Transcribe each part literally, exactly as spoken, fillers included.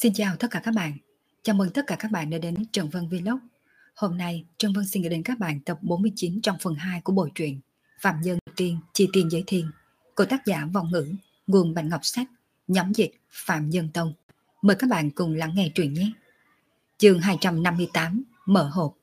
Xin chào tất cả các bạn. Chào mừng tất cả các bạn đã đến với Trần Vân Vlog. Hôm nay, Trần Vân xin gửi đến các bạn tập bốn mươi chín trong phần hai của bộ truyện Phạm Nhân Tiên Chi Tiên Giới Thiên của tác giả Vong Ngữ, nguồn Bạch Ngọc Sách, nhóm dịch Phạm Nhân Tông. Mời các bạn cùng lắng nghe truyện nhé. Chương hai trăm năm mươi tám, Mở hộp.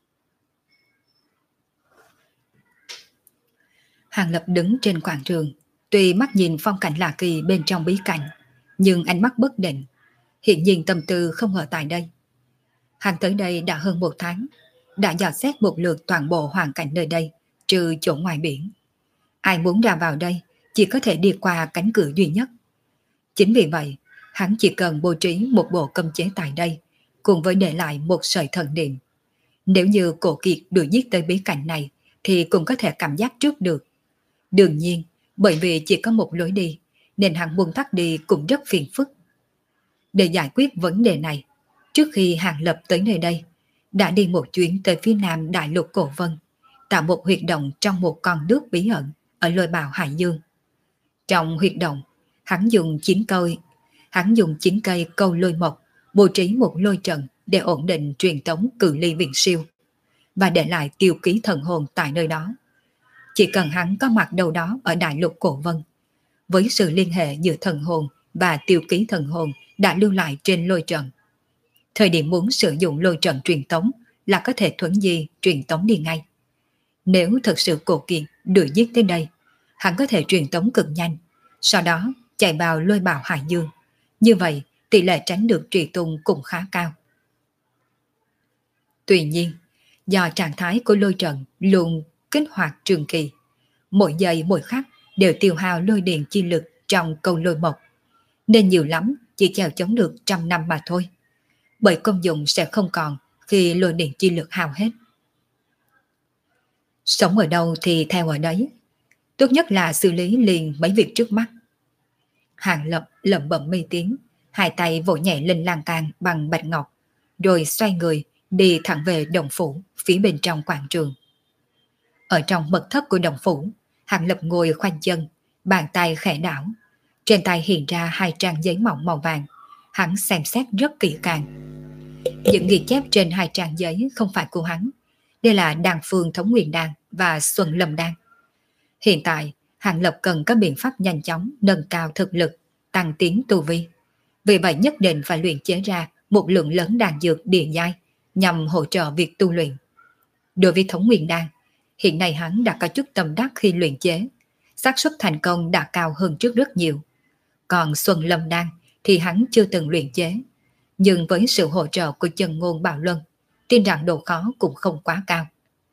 Hàng Lập đứng trên quảng trường, tuy mắt nhìn phong cảnh lạ kỳ bên trong bí cảnh, nhưng ánh mắt bất định. Hiện nhiên tâm tư không ở tại đây. Hắn tới đây đã hơn một tháng, đã dò xét một lượt toàn bộ hoàn cảnh nơi đây, trừ chỗ ngoài biển. Ai muốn ra vào đây chỉ có thể đi qua cánh cửa duy nhất. Chính vì vậy, hắn chỉ cần bố trí một bộ cấm chế tại đây, cùng với để lại một sợi thần niệm. Nếu như Cổ Kiệt đuổi giết tới bí cảnh này, thì cũng có thể cảm giác trước được. Đương nhiên, bởi vì chỉ có một lối đi, nên hắn muốn tắt đi cũng rất phiền phức. Để giải quyết vấn đề này, trước khi Hàng Lập tới nơi đây, đã đi một chuyến tới phía nam đại lục Cổ Vân, tạo một huyệt động trong một con nước bí ẩn ở lôi bào Hải Dương. Trong huyệt động, hắn dùng chín cây, hắn dùng chín cây câu lôi mộc, bố trí một lôi trận để ổn định truyền tống cự ly viễn siêu, và để lại tiêu ký thần hồn tại nơi đó. Chỉ cần hắn có mặt đâu đó ở đại lục Cổ Vân, với sự liên hệ giữa thần hồn và tiêu ký thần hồn đã lưu lại trên lôi trận, thời điểm muốn sử dụng lôi trận truyền tống là có thể thuấn di truyền tống đi ngay. Nếu thật sự Cổ Kiệt đuổi giết tới đây, hắn có thể truyền tống cực nhanh, sau đó chạy vào lôi bào Hải Dương. Như vậy tỷ lệ tránh được truy tung cũng khá cao. Tuy nhiên, do trạng thái của lôi trận luôn kích hoạt trường kỳ, mỗi giây mỗi khắc đều tiêu hao lôi điện chi lực trong câu lôi mộc, nên nhiều lắm chỉ chèo chống được trăm năm mà thôi, bởi công dụng sẽ không còn khi lôi điện chi lực hao hết. Sống ở đâu thì theo ở đấy, tốt nhất là xử lý liền mấy việc trước mắt. Hàng Lập lẩm bẩm mê tiếng, hai tay vỗ nhẹ lên lan can bằng bạch ngọc, rồi xoay người đi thẳng về động phủ phía bên trong quảng trường. Ở trong mật thất của động phủ, Hàng Lập ngồi khoanh chân, bàn tay khẽ đảo, trên tay hiện ra hai trang giấy mỏng màu vàng. Hắn xem xét rất kỹ càng. Những ghi chép trên hai trang giấy không phải của hắn. Đây là Đan Phương Thống Nguyên Đan và Xuân Lâm Đan. Hiện tại, Hàng Lập cần có biện pháp nhanh chóng nâng cao thực lực, tăng tiến tu vi. Vì vậy nhất định phải luyện chế ra một lượng lớn đan dược địa giai nhằm hỗ trợ việc tu luyện. Đối với Thống Nguyên Đan, hiện nay hắn đã có chút tâm đắc khi luyện chế, xác suất thành công đã cao hơn trước rất nhiều. Còn Xuân Lâm Đan thì hắn chưa từng luyện chế, nhưng với sự hỗ trợ của Chân Ngôn Bảo Luân, tin rằng độ khó cũng không quá cao.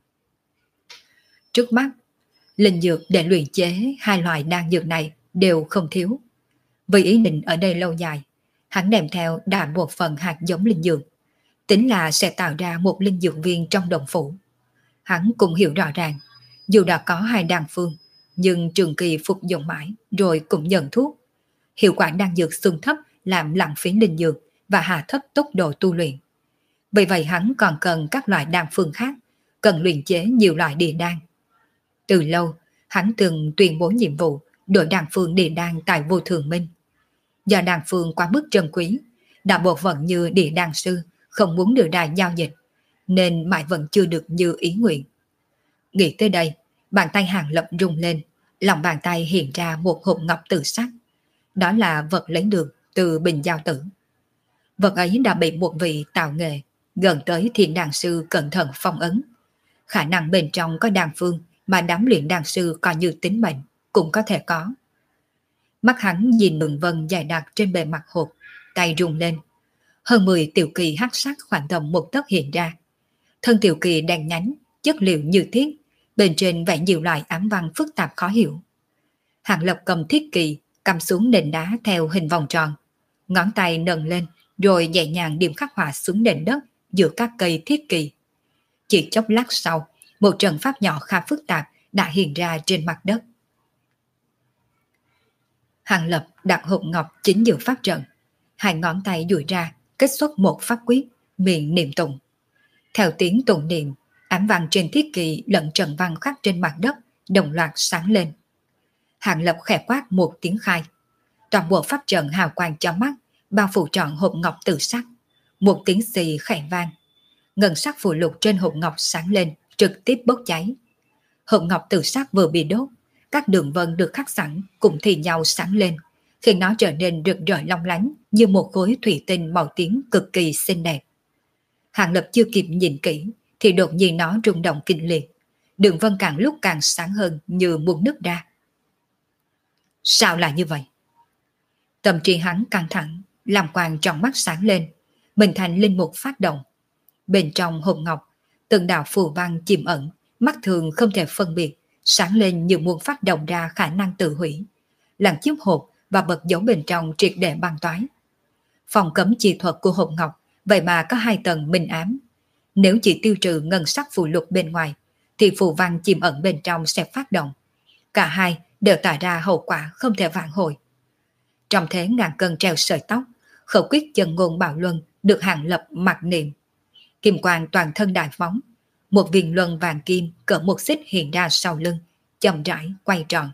Trước mắt, linh dược để luyện chế hai loại đan dược này đều không thiếu. Vì ý định ở đây lâu dài, hắn đem theo đã một phần hạt giống linh dược, tính là sẽ tạo ra một linh dược viên trong động phủ. Hắn cũng hiểu rõ ràng, dù đã có hai đan phương, nhưng trường kỳ phục dụng mãi rồi cũng nhận thuốc. Hiệu quả đan dược xung thấp làm lãng phí linh dược và hạ thấp tốc độ tu luyện. Vì vậy hắn còn cần các loại đan phương khác, cần luyện chế nhiều loại địa đan. Từ lâu, hắn từng tuyên bố nhiệm vụ đổi đan phương địa đan tại Vô Thường Minh. Do đan phương quá mức trân quý, đã bộ phận như địa đan sư không muốn đưa ra giao dịch, nên mãi vẫn chưa được như ý nguyện. Nghĩ tới đây, bàn tay Hàng Lập rung lên, lòng bàn tay hiện ra một hộp ngọc tự sắc. Đó là vật lấy được từ bình giao tử. Vật ấy đã bị một vị tạo nghệ gần tới thiên đan sư cẩn thận phong ấn. Khả năng bên trong có đan phương mà đám luyện đan sư coi như tính mệnh cũng có thể có. Mắt hắn nhìn đường vân dài đặc trên bề mặt hộp, tay rung lên. Hơn mười tiểu kỳ hắc sắc khoảng tầm một tấc hiện ra. Thân tiểu kỳ đen nhánh, chất liệu như thiết, bên trên vẽ nhiều loại ám văn phức tạp khó hiểu. Hàng Lập cầm thiết kỳ, cầm xuống nền đá theo hình vòng tròn, ngón tay nâng lên, rồi nhẹ nhàng điểm khắc họa xuống nền đất giữa các cây thiết kỳ. Chỉ chốc lát sau, một trận pháp nhỏ khá phức tạp đã hiện ra trên mặt đất. Hàng Lập đặt hộp ngọc chính giữa pháp trận, hai ngón tay duỗi ra, kết xuất một pháp quyết, miệng niệm tụng. Theo tiếng tụng niệm, ám văn trên thiết kỳ lẫn trận văn khắc trên mặt đất đồng loạt sáng lên. Hàng Lập khẽ quát một tiếng khai. Toàn bộ pháp trận hào quang chói mắt, bao phủ trọn hộp ngọc tự sắc. Một tiếng xì khẽ vang, ngân sắc phù lục trên hộp ngọc sáng lên, trực tiếp bốc cháy. Hộp ngọc tự sắc vừa bị đốt, các đường vân được khắc sẵn cùng thì nhau sáng lên, khiến nó trở nên rực rỡ long lánh như một khối thủy tinh màu tím cực kỳ xinh đẹp. Hàng Lập chưa kịp nhìn kỹ thì đột nhiên nó rung động kinh liệt, đường vân càng lúc càng sáng hơn như muốn nứt ra. Sao lại như vậy? Tâm trí hắn căng thẳng, làm quang trong mắt sáng lên, mình thành linh mục phát động. Bên trong hộp ngọc, từng đạo phù văn chìm ẩn, mắt thường không thể phân biệt, sáng lên như muốn phát động ra khả năng tự hủy, làm chiếc hộp và bật dấu bên trong triệt để băng toái. Phòng cấm chi thuật của hộp ngọc vậy mà có hai tầng minh ám. Nếu chỉ tiêu trừ ngân sắc phù lục bên ngoài, thì phù văn chìm ẩn bên trong sẽ phát động. Cả hai đều tạo ra hậu quả không thể vãn hồi. Trong thế ngàn cân treo sợi tóc, khẩu quyết chân ngôn bạo luân được Hàng Lập mặc niệm. Kim quang toàn thân đại phóng, một viên luân vàng kim cỡ một xích hiện ra sau lưng, chậm rãi quay tròn.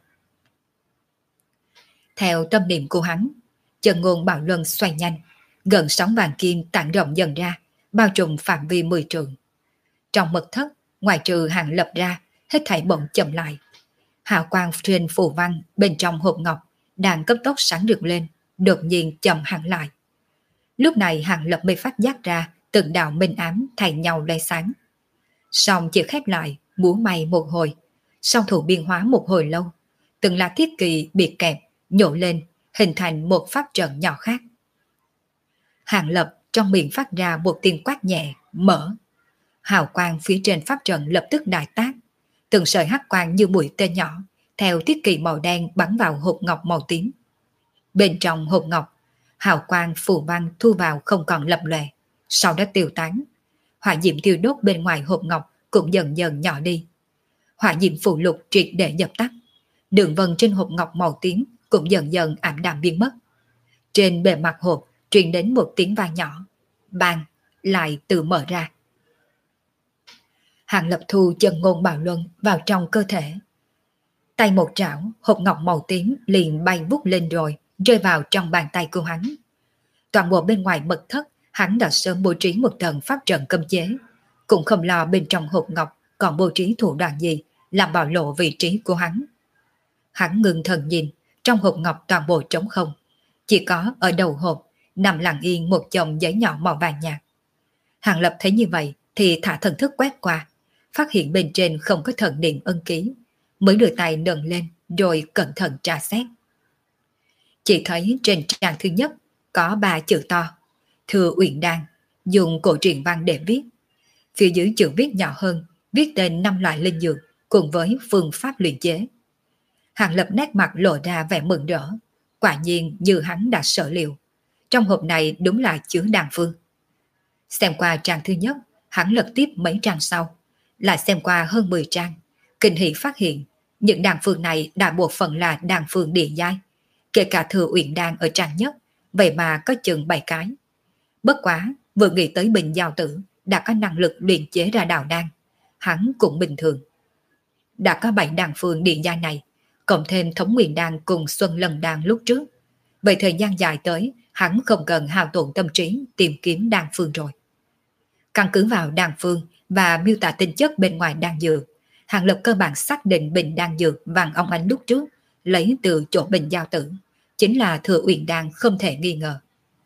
Theo tâm niệm của hắn, chân ngôn bạo luân xoay nhanh, gần sóng vàng kim tản rộng dần ra, bao trùm phạm vi mười trượng. Trong mật thất, ngoài trừ Hàng Lập ra, hết thảy bỗng chậm lại. Hào quang trên phù văn bên trong hộp ngọc đang cấp tốc sáng rực lên, đột nhiên chậm hẳn lại. Lúc này Hàng Lập mới phát giác ra từng đạo minh ám thay nhau lóe sáng. Xong chỉ khép lại, múa may một hồi, song thủ biên hóa một hồi lâu, từng là thiết kỳ biệt kẹp nhổ lên, hình thành một pháp trận nhỏ khác. Hàng Lập trong miệng phát ra một tiếng quát nhẹ, mở. Hào quang phía trên pháp trận lập tức đại tác, từng sợi hắc quang như mũi tên nhỏ, theo thiết kỳ màu đen bắn vào hộp ngọc màu tím. Bên trong hộp ngọc, hào quang phù văn thu vào không còn lập lòe, sau đó tiêu tán. Hỏa diệm thiêu đốt bên ngoài hộp ngọc cũng dần dần nhỏ đi. Hỏa diệm phù lục triệt để dập tắt, đường vân trên hộp ngọc màu tím cũng dần dần ảm đạm biến mất. Trên bề mặt hộp truyền đến một tiếng vang nhỏ, bang, lại tự mở ra. Hàng Lập thu chân ngôn bạo luân vào trong cơ thể. Tay một trảo, hộp ngọc màu tím liền bay vút lên rồi, rơi vào trong bàn tay của hắn. Toàn bộ bên ngoài mật thất, hắn đã sớm bố trí một tầng pháp trận cấm chế, cũng không lo bên trong hộp ngọc còn bố trí thủ đoạn gì làm bạo lộ vị trí của hắn. Hắn ngừng thần nhìn, trong hộp ngọc toàn bộ trống không, chỉ có ở đầu hộp nằm lặng yên một chồng giấy nhỏ màu vàng nhạt. Hàng Lập thấy như vậy thì thả thần thức quét qua, phát hiện bên trên không có thần niệm ân ký, mới đưa tay nâng lên rồi cẩn thận tra xét. Chỉ thấy trên trang thứ nhất có ba chữ to, Thừa Uyển Đan, dùng cổ truyện văn để viết. Phía dưới chữ viết nhỏ hơn, viết tên năm loại linh dược cùng với phương pháp luyện chế. Hàng Lập nét mặt lộ ra vẻ mừng rỡ, quả nhiên như hắn đã sở liệu, trong hộp này đúng là chứa đan phương. Xem qua trang thứ nhất, hắn lật tiếp mấy trang sau, lại xem qua hơn mười trang, kinh hỉ phát hiện những đan phương này đại bộ phận là đan phương địa giai, kể cả Thừa Uyển Đan ở trang nhất, vậy mà có chừng bảy cái. Bất quá, vừa nghĩ tới Bình Giao Tử đã có năng lực luyện chế ra đạo đan, hắn cũng bình thường. Đã có bảy đan phương địa giai này, cộng thêm Thống Nguyên Đan cùng Xuân Lần Đan lúc trước, vậy thời gian dài tới, hắn không cần hao tổn tâm trí tìm kiếm đan phương rồi. Căn cứ vào đan phương và miêu tả tính chất bên ngoài đan dược, Hàng Lập cơ bản xác định bình đan dược vàng óng ánh lúc trước lấy từ chỗ Bình Giao Tử chính là Thừa Uyển Đan không thể nghi ngờ.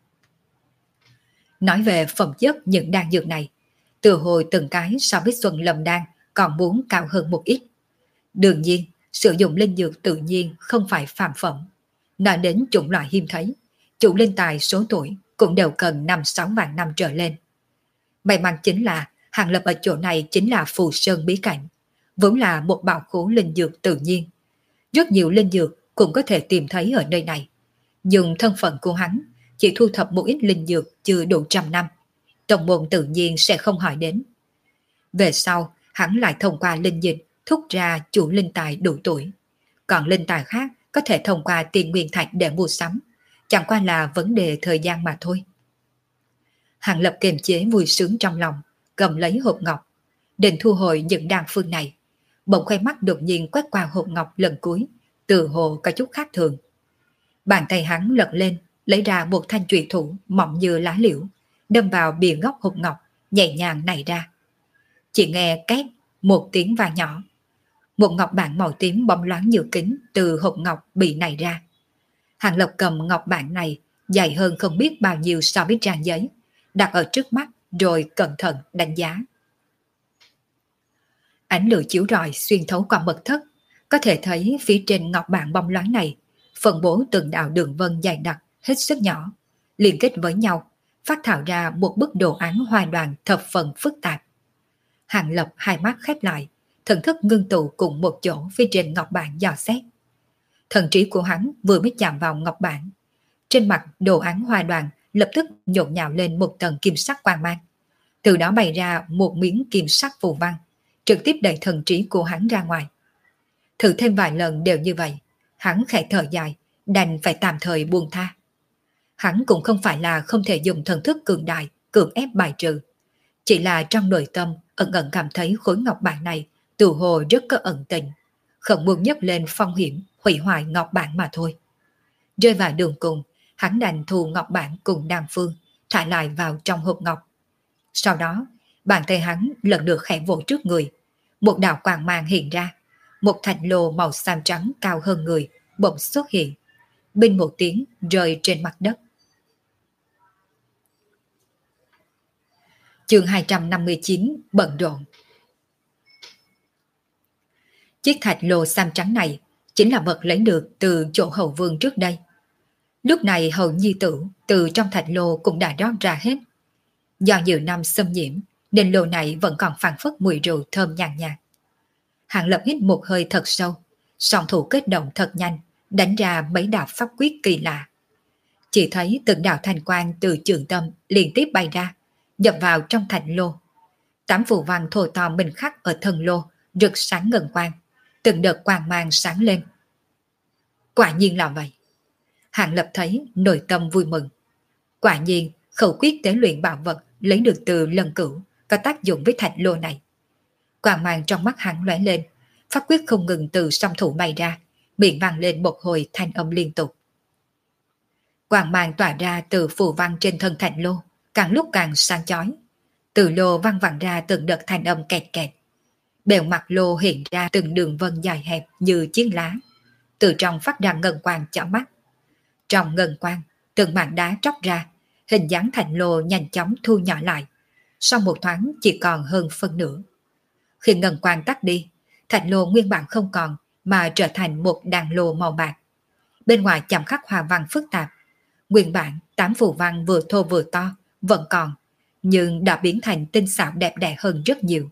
Nói về phẩm chất những đan dược này, từ hồi từng cái so với Xuân Lâm Đan còn muốn cao hơn một ít. Đương nhiên, sử dụng linh dược tự nhiên không phải phàm phẩm. Nói đến chủng loại hiếm thấy, chủ linh tài số tuổi cũng đều cần năm sáu vạn năm trở lên. May mắn chính là Hàng Lập ở chỗ này chính là Phù Sơn bí cảnh, vốn là một bảo khố linh dược tự nhiên. Rất nhiều linh dược cũng có thể tìm thấy ở nơi này. Dùng thân phận của hắn, chỉ thu thập một ít linh dược chưa đủ trăm năm, tổng môn tự nhiên sẽ không hỏi đến. Về sau, hắn lại thông qua linh dịch thúc ra chủ linh tài đủ tuổi. Còn linh tài khác có thể thông qua tiền nguyên thạch để mua sắm, chẳng qua là vấn đề thời gian mà thôi. Hàng Lập kiềm chế vui sướng trong lòng, cầm lấy hộp ngọc, định thu hồi những đan phương này. Bỗng khoe mắt đột nhiên quét qua hộp ngọc lần cuối, từ hồ có chút khác thường. Bàn tay hắn lật lên, lấy ra một thanh chùy thủ mỏng như lá liễu, đâm vào bìa góc hộp ngọc, nhẹ nhàng nảy ra. Chỉ nghe két một tiếng vang nhỏ. Một ngọc bản màu tím bóng loáng như kính từ hộp ngọc bị nảy ra. Hàng Lập cầm ngọc bản này dày hơn không biết bao nhiêu so với trang giấy, đặt ở trước mắt rồi cẩn thận đánh giá. Ánh lửa chiếu rọi xuyên thấu qua mật thất, có thể thấy phía trên ngọc bản bóng loáng này phân bố từng đạo đường vân dày đặc hết sức nhỏ, liên kết với nhau, phát thảo ra một bức đồ án hoa đoàn thập phần phức tạp. Hàng Lập hai mắt khép lại, thần thức ngưng tụ cùng một chỗ phía trên ngọc bản dò xét. Thần trí của hắn vừa mới chạm vào ngọc bản, trên mặt đồ án hoa đoàn lập tức nhộn nhạo lên một tầng kim sắc quang mang, từ đó bày ra một miếng kim sắc phù văn, trực tiếp đẩy thần trí của hắn ra ngoài. Thử thêm vài lần đều như vậy, hắn khẽ thở dài, đành phải tạm thời buông tha. Hắn cũng không phải là không thể dùng thần thức cường đại cưỡng ép bài trừ, chỉ là trong nội tâm ẩn ẩn cảm thấy khối ngọc bản này tự hồ rất có ẩn tình, không muốn nhấc lên phong hiểm hủy hoại ngọc bản mà thôi. Rơi vào đường cùng, hắn đành thu ngọc bản cùng Đan Phương thả lại vào trong hộp ngọc. Sau đó, bàn tay hắn lần lượt khẽ vỗ trước người, một đạo quang mang hiện ra, một thạch lô màu xám trắng cao hơn người bỗng xuất hiện, binh một tiếng rơi trên mặt đất. Chương hai trăm năm mươi chín bận rộn. Chiếc thạch lô xám trắng này chính là vật lấy được từ chỗ hầu vương trước đây. Lúc này hầu nhi tử từ trong thạch lô cũng đã rót ra hết. Do nhiều năm xâm nhiễm nên lô này vẫn còn phảng phất mùi rượu thơm nhàn nhạt. Hàng Lập hít một hơi thật sâu, song thủ kết động thật nhanh, đánh ra mấy đạo pháp quyết kỳ lạ. Chỉ thấy từng đạo thanh quang từ trường tâm liên tiếp bay ra, nhập vào trong thạch lô. Tám phù văn thô to minh khắc ở thân lô rực sáng ngân quang, từng đợt quang mang sáng lên. Quả nhiên là vậy. Hàng Lập thấy nội tâm vui mừng. Quả nhiên khẩu quyết tế luyện bảo vật lấy được từ lần cửu có tác dụng với thạch lô này. Quang mang trong mắt hắn lóe lên, pháp quyết không ngừng từ song thủ bay ra, miệng vang lên một hồi thanh âm liên tục. Quang mang tỏa ra từ phù văn trên thân thạch lô, càng lúc càng sáng chói. Từ lô văng vẳng ra từng đợt thanh âm kẹt kẹt. Bề mặt lô hiện ra từng đường vân dài hẹp như chiếc lá, từ trong phát ra ngân quang chói mắt. Trong ngân quang, từng mảng đá tróc ra, hình dáng thành lô nhanh chóng thu nhỏ lại, sau một thoáng chỉ còn hơn phân nửa. Khi ngân quang tắt đi, thành lô nguyên bản không còn mà trở thành một đàn lô màu bạc. Bên ngoài chạm khắc hoa văn phức tạp, nguyên bản tám phù văn vừa thô vừa to vẫn còn, nhưng đã biến thành tinh xảo đẹp đẽ hơn rất nhiều.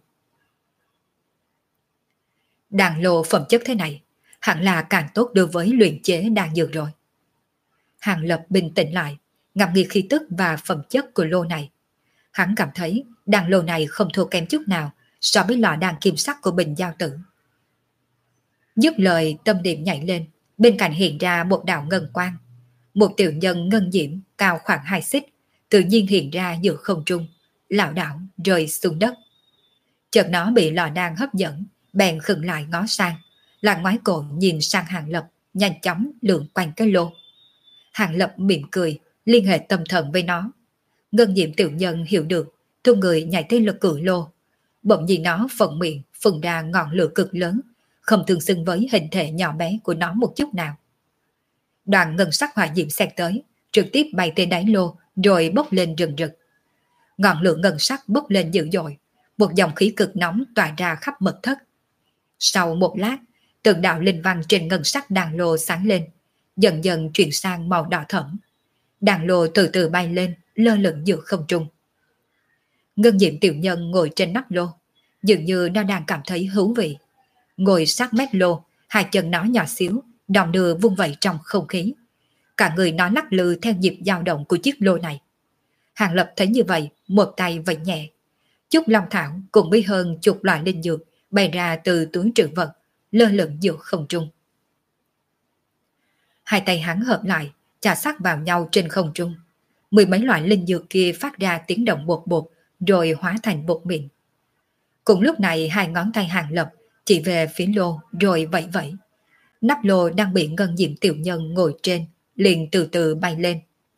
Đàn lô phẩm chất thế này hẳn là càng tốt đối với luyện chế đan dược rồi. Hàng Lập bình tĩnh lại, ngẫm nghĩ khí tức và phẩm chất của lô này. Hắn cảm thấy đàn lô này không thua kém chút nào so với lò đan kim sắc của Bình Giao Tử. Dứt lời, tâm điểm nhảy lên, bên cạnh hiện ra một đạo ngân quang. Một tiểu nhân ngân diễm cao khoảng hai xích, tự nhiên hiện ra giữa không trung, lảo đảo rơi xuống đất. Chợt nó bị lò đan hấp dẫn, bèn khựng lại ngó sang, là ngoái cổ nhìn sang Hàng Lập, nhanh chóng lượn quanh cái lô. Hàng Lập mỉm cười, liên hệ tâm thần với nó. Ngân diễm tiểu nhân hiểu được, thu người nhảy tới lực cử lô. Bỗng nhiên nó phận miệng phun ra ngọn lửa cực lớn, không tương xứng với hình thể nhỏ bé của nó một chút nào. Đoàn ngân sắc hỏa diễm xẹt tới, trực tiếp bay tới đáy lô rồi bốc lên rừng rực. Ngọn lửa ngân sắc bốc lên dữ dội, một dòng khí cực nóng tỏa ra khắp mật thất. Sau một lát, từng đạo linh văn trên ngân sắc đàn lô sáng lên, dần dần chuyển sang màu đỏ thẫm. Đàn lô từ từ bay lên, lơ lửng giữa không trung. Ngân diễm tiểu nhân ngồi trên nắp lô, dường như nó đang cảm thấy hữu vị. Ngồi sát mép lô, hai chân nó nhỏ xíu, đong đưa vung vẩy trong không khí. Cả người nó lắc lư theo nhịp dao động của chiếc lô này. Hàng Lập thấy như vậy, một tay vẫy nhẹ. Chút long thảo cùng với hơn chục loại linh dược bày ra từ túi trữ vật, lơ lửng giữa không trung. Hai tay hắn hợp lại, chà sát vào nhau trên không trung. Mười mấy loại linh dược kia phát ra tiếng động bột bột, rồi hóa thành bột mịn. Cùng lúc này hai ngón tay Hàng Lập chỉ về phía lô rồi vẫy vẫy. Nắp lô đang bị ngân diệm tiểu nhân ngồi trên, liền từ từ bay lên,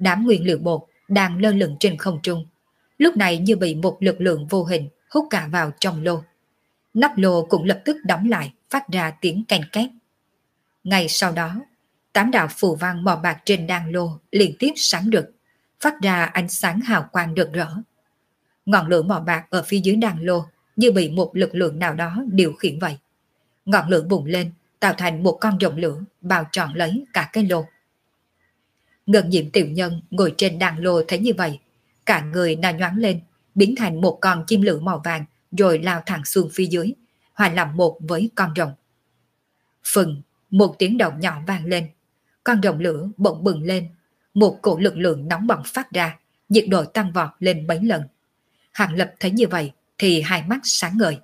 đám nguyên liệu bột đang lơ lửng trên không trung, lúc này như bị một lực lượng vô hình hút cả vào trong lô. Nắp lô cũng lập tức đóng lại, phát ra tiếng canh két. Ngay sau đó, tám đạo phù văn màu bạc trên đan lô liên tiếp sáng rực, phát ra ánh sáng hào quang rực rỡ. Ngọn lửa màu bạc ở phía dưới đan lô như bị một lực lượng nào đó điều khiển vậy. Ngọn lửa bùng lên, tạo thành một con rồng lửa bao trọn lấy cả cái lô. Ngân Diệm tiểu nhân ngồi trên đan lô thấy như vậy, cả người đã nhoáng lên, biến thành một con chim lửa màu vàng rồi lao thẳng xuống phía dưới, hòa làm một với con rồng. Phừng, một tiếng động nhỏ vang lên, con rồng lửa bỗng bừng lên, một cổ lực lượng nóng bỏng phát ra, nhiệt độ tăng vọt lên mấy lần. Hàng Lập thấy như vậy thì hai mắt sáng ngời.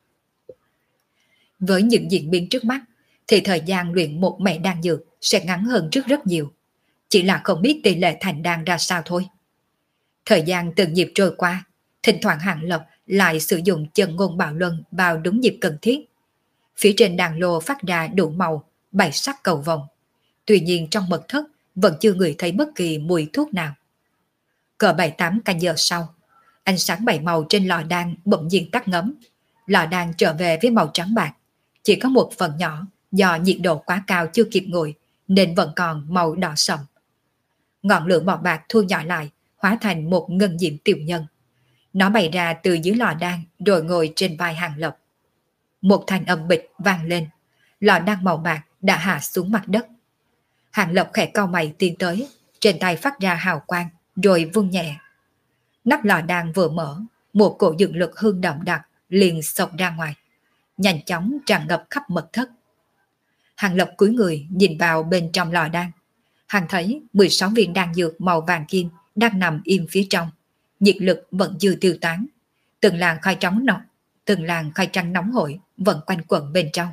Với những diễn biến trước mắt thì thời gian luyện một mẻ đan dược sẽ ngắn hơn trước rất nhiều, chỉ là không biết tỷ lệ thành đan ra sao thôi. Thời gian từng nhịp trôi qua, thỉnh thoảng Hàng Lập lại sử dụng chân ngôn bạo luân vào đúng nhịp cần thiết. Phía trên đàn lô phát ra đủ màu, bảy sắc cầu vồng. Tuy nhiên trong mật thất vẫn chưa ngửi thấy bất kỳ mùi thuốc nào. Cỡ bảy tám canh giờ sau, ánh sáng bảy màu trên lò đan bỗng nhiên tắt ngấm. Lò đan trở về với màu trắng bạc, chỉ có một phần nhỏ do nhiệt độ quá cao chưa kịp nguội nên vẫn còn màu đỏ sậm. Ngọn lửa màu bạc thu nhỏ lại, hóa thành một ngân diệm tiểu nhân. Nó bày ra từ dưới lò đan rồi ngồi trên vai Hàng Lập. Một thanh âm bịch vang lên, lò đan màu bạc đã hạ xuống mặt đất. Hàng Lập khẽ cau mày tiến tới, trên tay phát ra hào quang rồi vung nhẹ. Nắp lò đan vừa mở, một cổ dược lực hương đậm đặc liền xộc ra ngoài, nhanh chóng tràn ngập khắp mật thất. Hàng Lập cúi người nhìn vào bên trong lò đan. Hàng thấy mười sáu viên đan dược màu vàng kim đang nằm im phía trong, nhiệt lực vẫn chưa tiêu tán. Từng làn khói trắng nóng, từng làn khói trắng nóng hổi vẫn quanh quẩn bên trong.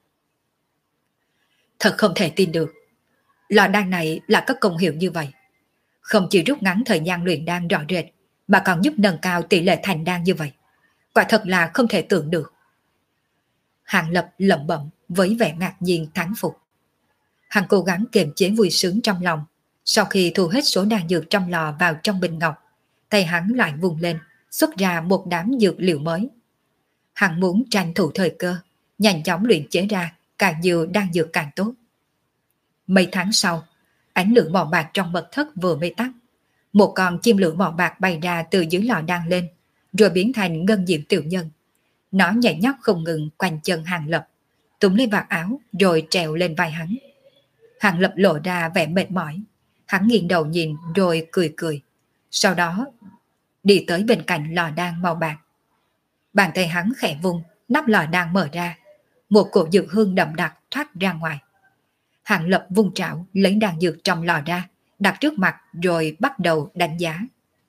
Thật không thể tin được, lò đan này là có công hiệu như vậy. Không chỉ rút ngắn thời gian luyện đan rõ rệt, mà còn giúp nâng cao tỷ lệ thành đan như vậy. Quả thật là không thể tưởng được. Hàng Lập lẩm bẩm với vẻ ngạc nhiên thán phục. Hắn cố gắng kiềm chế vui sướng trong lòng. Sau khi thu hết số đan dược trong lò vào trong bình ngọc, tay hắn lại vùng lên, xuất ra một đám dược liệu mới. Hắn muốn tranh thủ thời cơ, nhanh chóng luyện chế ra càng nhiều đan dược càng tốt. Mấy tháng sau, ánh lửa màu bạc trong mật thất vừa mới tắt, một con chim lửa màu bạc bay ra từ dưới lò đan lên, rồi biến thành ngân diệm tiểu nhân. Nó nhảy nhót không ngừng quanh chân Hàng Lập, túm lấy vạt áo rồi trèo lên vai hắn. Hàng Lập lộ ra vẻ mệt mỏi, hắn nghiêng đầu nhìn rồi cười cười, sau đó đi tới bên cạnh lò đan màu bạc. Bàn tay hắn khẽ vung, nắp lò đan mở ra, một cổ dược hương đậm đặc thoát ra ngoài. Hàng Lập vung trảo lấy đan dược trong lò ra, đặt trước mặt rồi bắt đầu đánh giá.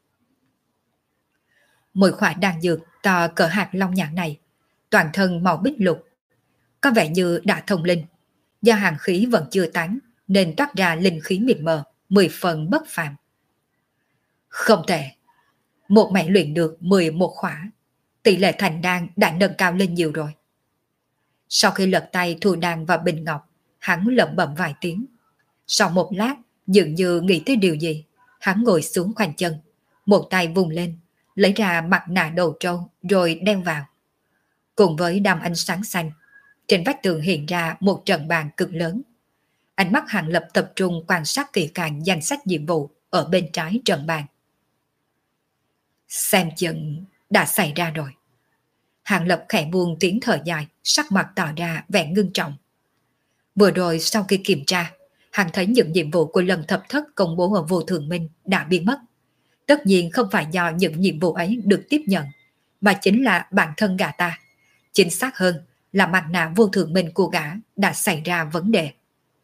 Mỗi khỏa đan dược to cỡ hạt long nhãn này, toàn thân màu bích lục, có vẻ như đã thông linh. Do hàng khí vẫn chưa tán nên toát ra linh khí mịt mờ, mười phần bất phàm. Không tệ, một mẹ luyện được mười một khỏa, tỷ lệ thành đan đã nâng cao lên nhiều rồi. Sau khi lật tay thu đan vào bình ngọc, hắn lẩm bẩm vài tiếng. Sau một lát, dường như nghĩ tới điều gì, hắn ngồi xuống khoanh chân, một tay vùng lên, lấy ra mặt nạ đầu trâu rồi đeo vào. Cùng với đám ánh sáng xanh, trên vách tường hiện ra một trận bàn cực lớn. Ánh mắt Hàng Lập tập trung quan sát kỹ càng danh sách nhiệm vụ ở bên trái trận bàn. Xem chừng đã xảy ra rồi. Hàng Lập khẽ buông tiếng thở dài, sắc mặt tỏ ra vẻ ngưng trọng. Vừa rồi sau khi kiểm tra, hắn thấy những nhiệm vụ của lần thập thất công bố ở Vô Thường Minh đã biến mất. Tất nhiên không phải do những nhiệm vụ ấy được tiếp nhận, mà chính là bản thân gã ta. Chính xác hơn là mặt nạ Vô Thường Minh của gã đã xảy ra vấn đề.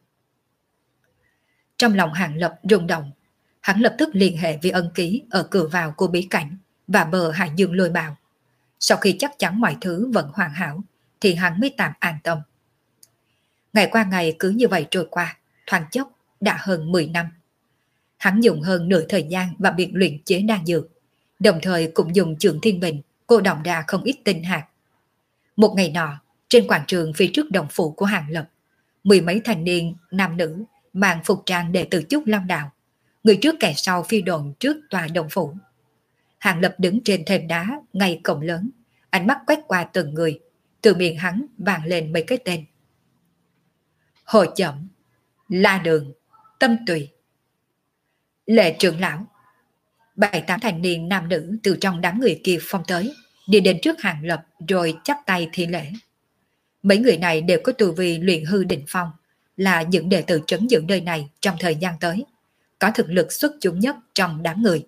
Trong lòng Hàng Lập rung động, hắn lập tức liên hệ với ân ký ở cửa vào của bí cảnh và bờ Hải Dương Lôi Bào. Sau khi chắc chắn mọi thứ vẫn hoàn hảo, thì hắn mới tạm an tâm. Ngày qua ngày cứ như vậy trôi qua, thoáng chốc đã hơn mười năm. Hắn dùng hơn nửa thời gian vào việc luyện chế đan dược, đồng thời cũng dùng Trường Thiên Bình cô động ra không ít tinh hạt. Một ngày nọ, trên quảng trường phía trước đồng phủ của Hàng Lập, mười mấy thanh niên nam nữ mang phục trang đệ tử Chúc Long Đạo, người trước kẻ sau phi độn trước tòa đồng phủ. Hàng Lập đứng trên thềm đá ngay cổng lớn, ánh mắt quét qua từng người, từ miệng hắn vang lên mấy cái tên: Hồ Chậm, La Đường, Tâm Tùy, Lệ Trưởng Lão. Bảy tám thanh niên nam nữ từ trong đám người kia phong tới, đi đến trước Hàng Lập rồi chắp tay thi lễ. Mấy người này đều có tu vi luyện hư đỉnh phong, là những đệ tử trấn giữ nơi này trong thời gian tới, có thực lực xuất chúng nhất trong đám người.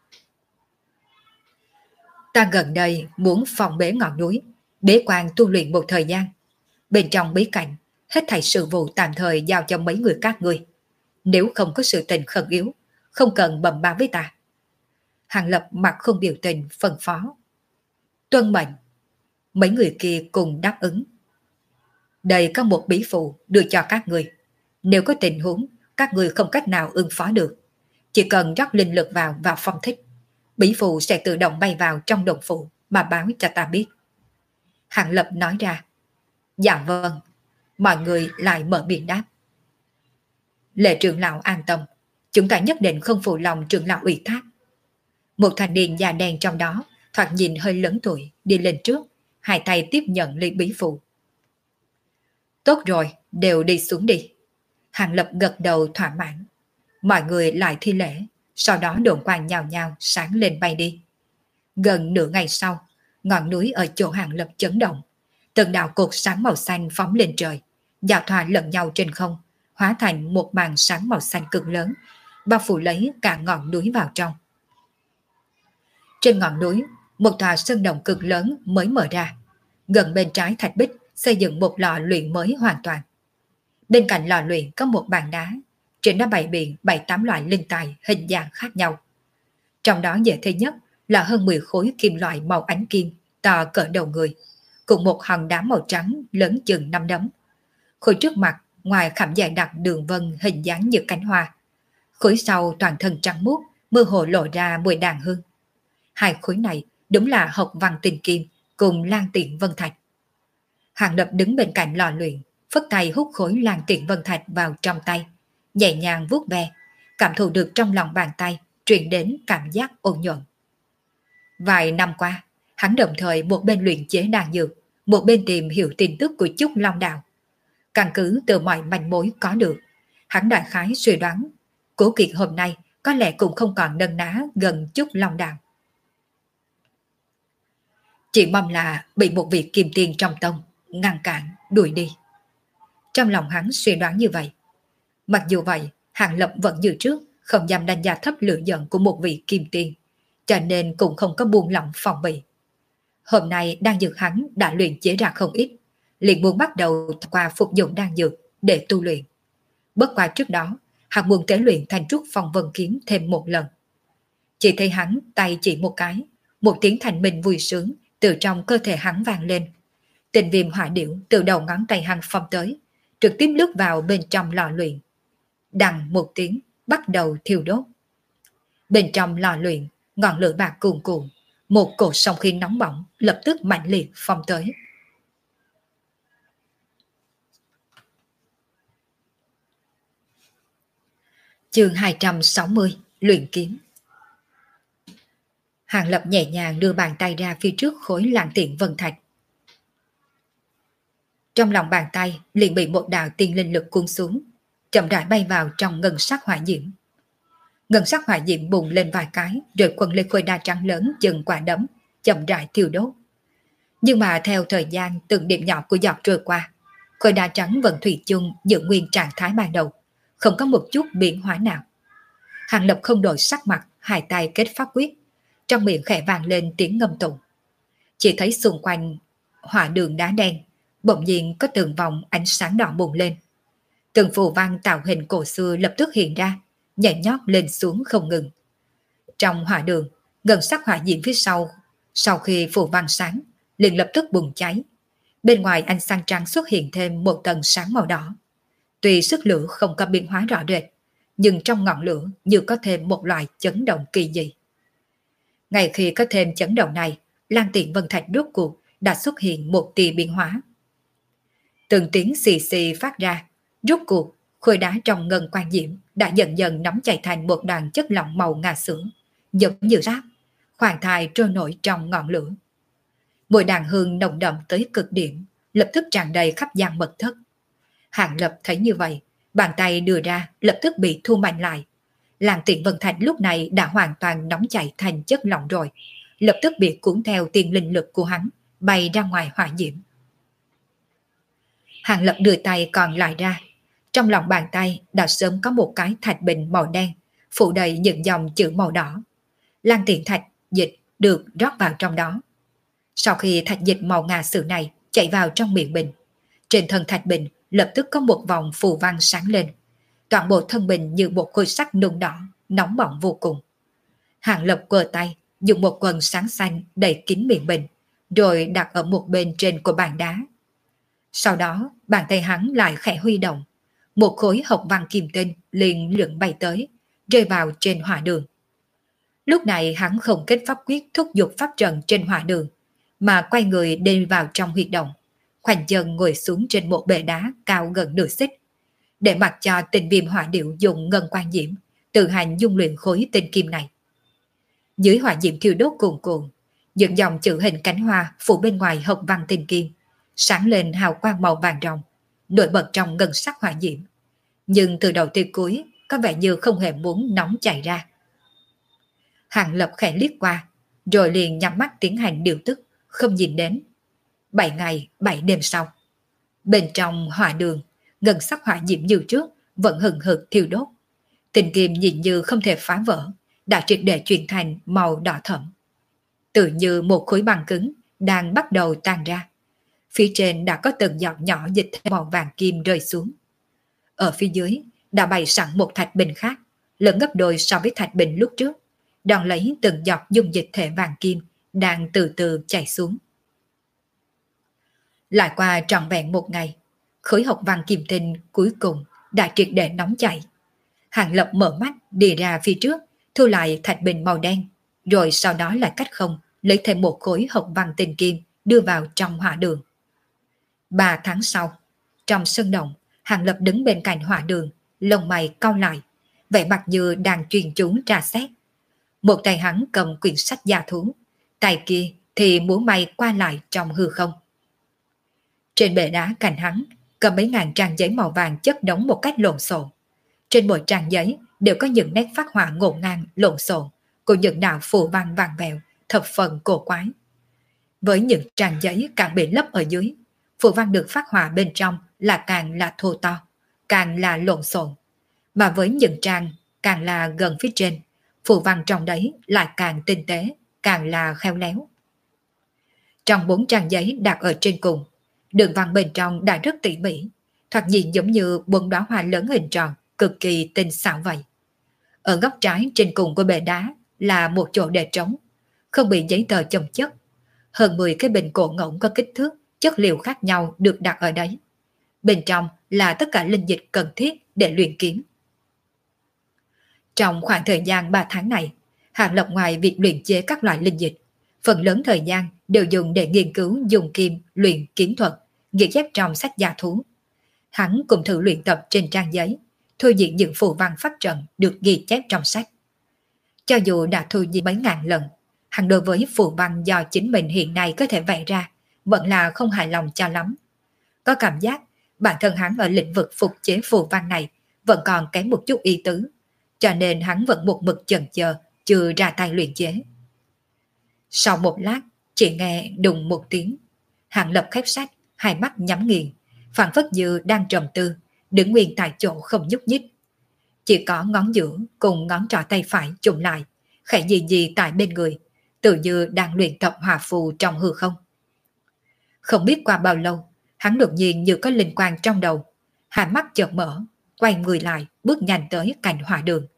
Ta gần đây muốn phòng bế ngọn núi, bế quan tu luyện một thời gian. Bên trong bí cảnh, hết thảy sự vụ tạm thời giao cho mấy người các ngươi. Nếu không có sự tình khẩn yếu, không cần bẩm báo với ta. Hàng Lập mặt không biểu tình phân phó. Tuân mệnh. Mấy người kia cùng đáp ứng. Đây có một bí phù đưa cho các người. Nếu có tình huống, các người không cách nào ứng phó được, chỉ cần rót linh lực vào và phong thích, bí phù sẽ tự động bay vào trong đồng phủ mà báo cho ta biết. Hàng Lập nói ra. Dạ vâng. Mọi người lại mở miệng đáp. Lệ trưởng lão an tâm, chúng ta nhất định không phụ lòng trưởng lão ủy thác. Một thanh niên da đen trong đó, thoạt nhìn hơi lớn tuổi, đi lên trước, hai tay tiếp nhận ly bí phù. Tốt rồi, đều đi xuống đi. Hàng Lập gật đầu thỏa mãn. Mọi người lại thi lễ, sau đó đồn quang nhào nhào sáng lên bay đi. Gần nửa ngày sau, ngọn núi ở chỗ Hàng Lập chấn động. Từng đạo cột sáng màu xanh phóng lên trời, giao thoa lẫn nhau trên không, hóa thành một màn sáng màu xanh cực lớn, bao phủ lấy cả ngọn núi vào trong. Trên ngọn núi, một tòa sơn động cực lớn mới mở ra. Gần bên trái thạch bích xây dựng một lò luyện mới hoàn toàn. Bên cạnh lò luyện có một bàn đá, trên đó bày biện bảy tám loại linh tài hình dạng khác nhau. Trong đó dễ thấy nhất là hơn mười khối kim loại màu ánh kim to cỡ đầu người, cùng một hòn đá màu trắng lớn chừng năm đấm. Khối trước mặt ngoài khảm dài đặc đường vân hình dáng như cánh hoa, khối sau toàn thân trắng muốt, mơ hồ lộ ra mùi đàn hương. Hai khối này đúng là Học Văn Tinh Kim cùng Lan Tiện Vân Thạch. Hàng Lập đứng bên cạnh lò luyện, phất tay hút khối Lan Tiện Vân Thạch vào trong tay, nhẹ nhàng vuốt ve, cảm thụ được trong lòng bàn tay truyền đến cảm giác ôn nhuận. Vài năm qua, hắn đồng thời một bên luyện chế đan dược, một bên tìm hiểu tin tức của Trúc Long Đạo. Căn cứ từ mọi manh mối có được, hắn đại khái suy đoán Cố Kiệt hôm nay có lẽ cũng không còn nâng ná gần Trúc Long Đạo. Chỉ mong là bị một vị kim tiên trong tông ngăn cản, đuổi đi. Trong lòng hắn suy đoán như vậy. Mặc dù vậy, Hàng Lập vẫn như trước, không dám đánh giá thấp lửa giận của một vị kim tiên, cho nên cũng không có buông lỏng phòng bị. Hôm nay đan dược hắn đã luyện chế ra không ít, liền muốn bắt đầu qua phục dụng đan dược để tu luyện. Bất qua trước đó, hắn muốn tế luyện thành trúc phong vân kiếm thêm một lần. Chỉ thấy hắn tay chỉ một cái, một tiếng thành minh vui sướng từ trong cơ thể hắn vang lên. Tình viêm hỏa điểu từ đầu ngón tay hắn phong tới, trực tiếp lướt vào bên trong lò luyện. Đằng một tiếng, bắt đầu thiêu đốt. Bên trong lò luyện, ngọn lửa bạc cuồn cuộn, một cột sóng khí nóng bỏng lập tức mạnh liệt phong tới. Chương hai trăm sáu mươi, luyện kiếm. Hàng Lập nhẹ nhàng đưa bàn tay ra phía trước khối Lan Tiện Vân Thạch. Trong lòng bàn tay liền bị một đạo tiên linh lực cuốn xuống, chậm rãi bay vào trong ngân sắc hỏa diễm. Ngân sắc hỏa diễm bùng lên vài cái, rồi quần lên khối đá trắng lớn chừng quả đấm, chậm rãi thiêu đốt. Nhưng mà theo thời gian từng điểm nhỏ của giọt trôi qua, khối đá trắng vẫn thủy chung giữ nguyên trạng thái ban đầu, không có một chút biến hóa nào. Hàng Lập không đổi sắc mặt, hai tay kết pháp quyết, trong miệng khẽ vang lên tiếng ngâm tụng. Chỉ thấy xung quanh hỏa đường đá đen bỗng nhiên có từng vòng ánh sáng đỏ bùng lên. Từng phù văn tạo hình cổ xưa lập tức hiện ra, nhảy nhót lên xuống không ngừng. Trong hỏa đường, ngân sắc hỏa diễm phía sau, sau khi phù văn sáng, liền lập tức bùng cháy. Bên ngoài ánh sáng trắng xuất hiện thêm một tầng sáng màu đỏ. Tuy sức lửa không có biến hóa rõ rệt, nhưng trong ngọn lửa như có thêm một loại chấn động kỳ dị. Ngay khi có thêm chấn động này, Lan Tiện Vân Thạch rốt cuộc đã xuất hiện một tia biến hóa. Từng tiếng xì xì phát ra, rốt cuộc Khối đá trong ngân quan diễm đã dần dần nóng chảy thành một đoàn chất lỏng màu ngà sữa, giống như rác, khoan thai trôi nổi trong ngọn lửa. Mùi đàn hương nồng đậm tới cực điểm, lập tức tràn đầy khắp gian mật thất. Hàng Lập thấy như vậy, bàn tay đưa ra lập tức bị thu mạnh lại. Làng Tiện Vân Thạch lúc này đã hoàn toàn nóng chảy thành chất lỏng rồi, lập tức bị cuốn theo tiên linh lực của hắn, bay ra ngoài hỏa diễm. Hàng Lập đưa tay còn lại ra, trong lòng bàn tay đã sớm có một cái thạch bình màu đen, phủ đầy những dòng chữ màu đỏ. Làng Tiện Thạch dịch được rót vào trong đó. Sau khi thạch dịch màu ngà sữa này chạy vào trong miệng bình, trên thân thạch bình lập tức có một vòng phù văn sáng lên. Toàn bộ thân bình như một khối sắt nung đỏ, nóng bỏng vô cùng. Hàng Lập quơ tay, dùng một quần sáng xanh đẩy kín miệng bình, rồi đặt ở một bên trên của bàn đá. Sau đó, bàn tay hắn lại khẽ huy động. Một khối hộc văn kim tinh liền lượn bay tới, rơi vào trên hỏa đường. Lúc này hắn không kết pháp quyết thúc giục pháp trận trên hỏa đường, mà quay người đi vào trong huyệt động, khoanh chân ngồi xuống trên một bệ đá cao gần nửa xích, để mặc cho tinh viêm hỏa điệu dùng ngân quan diễm tự hành dung luyện khối tinh kim này. Dưới hỏa diễm thiêu đốt cuồn cuộn, những dòng chữ hình cánh hoa phủ bên ngoài hộc văn tinh kim sáng lên hào quang màu vàng ròng, nổi bật trong ngân sắc hỏa diễm, nhưng từ đầu tới cuối có vẻ như không hề muốn nóng chảy ra. Hàng Lập khẽ liếc qua, rồi liền nhắm mắt tiến hành điều tức, không nhìn đến. Bảy ngày, bảy đêm sau, bên trong hỏa đường, ngân sắc hỏa diễm như trước vẫn hừng hực thiêu đốt. Tinh kim nhìn như không thể phá vỡ, đã triệt để chuyển thành màu đỏ thẫm, tự như một khối băng cứng đang bắt đầu tan ra. Phía trên đã có từng giọt nhỏ dịch thể màu vàng kim rơi xuống. Ở phía dưới đã bày sẵn một thạch bình khác, lớn gấp đôi so với thạch bình lúc trước, đón lấy từng giọt dung dịch thể vàng kim đang từ từ chảy xuống. Lại qua trọn vẹn một ngày, khối hộc văn kim tinh cuối cùng đã triệt để nóng chảy. Hàng Lập mở mắt đi ra phía trước, thu lại thạch bình màu đen, rồi sau đó lại cách không lấy thêm một khối hộc văn tinh kim đưa vào trong hỏa đường. Ba tháng sau, trong sân động, Hàng Lập đứng bên cạnh hỏa đường, lông mày cau lại, vẻ mặt như đang chuyên chú tra xét. Một tay hắn cầm quyển sách gia thú, tay kia thì múa may qua lại trong hư không. Trên bệ đá cạnh hắn, cầm mấy ngàn trang giấy màu vàng chất đống một cách lộn xộn. Trên mỗi trang giấy đều có những nét phác họa ngổn ngang lộn xộn của những đạo phù văn vàng vẹo, thập phần cổ quái. Với những trang giấy càng bị lấp ở dưới, phù văn được phác họa bên trong là càng là thô to, càng là lộn xộn. Mà với những trang càng là gần phía trên, phù văn trong đấy lại càng tinh tế, càng là khéo léo. Trong bốn trang giấy đặt ở trên cùng, đường văn bên trong đã rất tỉ mỉ, thoạt nhìn giống như bốn đóa hoa lớn hình tròn, cực kỳ tinh xảo vậy. Ở góc trái trên cùng của bệ đá là một chỗ để trống, không bị giấy tờ chồng chất. Hơn mười cái bình cổ ngỗng có kích thước, chất liệu khác nhau được đặt ở đấy. Bên trong là tất cả linh dịch cần thiết để luyện kiếm. Trong khoảng thời gian ba tháng này, Hàng Lập ngoài việc luyện chế các loại linh dịch, phần lớn thời gian đều dùng để nghiên cứu dùng kim luyện kiếm thuật, ghi chép trong sách gia thú. Hắn cũng thử luyện tập trên trang giấy, thôi diễn những phù văn pháp trận được ghi chép trong sách. Cho dù đã thôi diễn mấy ngàn lần, hắn đối với phù văn do chính mình hiện nay có thể vẽ ra, vẫn là không hài lòng cho lắm. Có cảm giác bản thân hắn ở lĩnh vực phục chế phù văn này vẫn còn kém một chút ý tứ, cho nên hắn vẫn một mực chần chờ, chưa ra tay luyện chế. Sau một lát, chỉ nghe đùng một tiếng, Hàng Lập khép sách, hai mắt nhắm nghiền, phảng phất như đang trầm tư, đứng nguyên tại chỗ không nhúc nhích. Chỉ có ngón giữa cùng ngón trỏ tay phải chụm lại, khẽ gì gì tại bên người, tự như đang luyện tập hòa phù trong hư không. Không biết qua bao lâu, hắn đột nhiên như có linh quang trong đầu, hai mắt chợt mở, quay người lại, bước nhanh tới cạnh hỏa đường.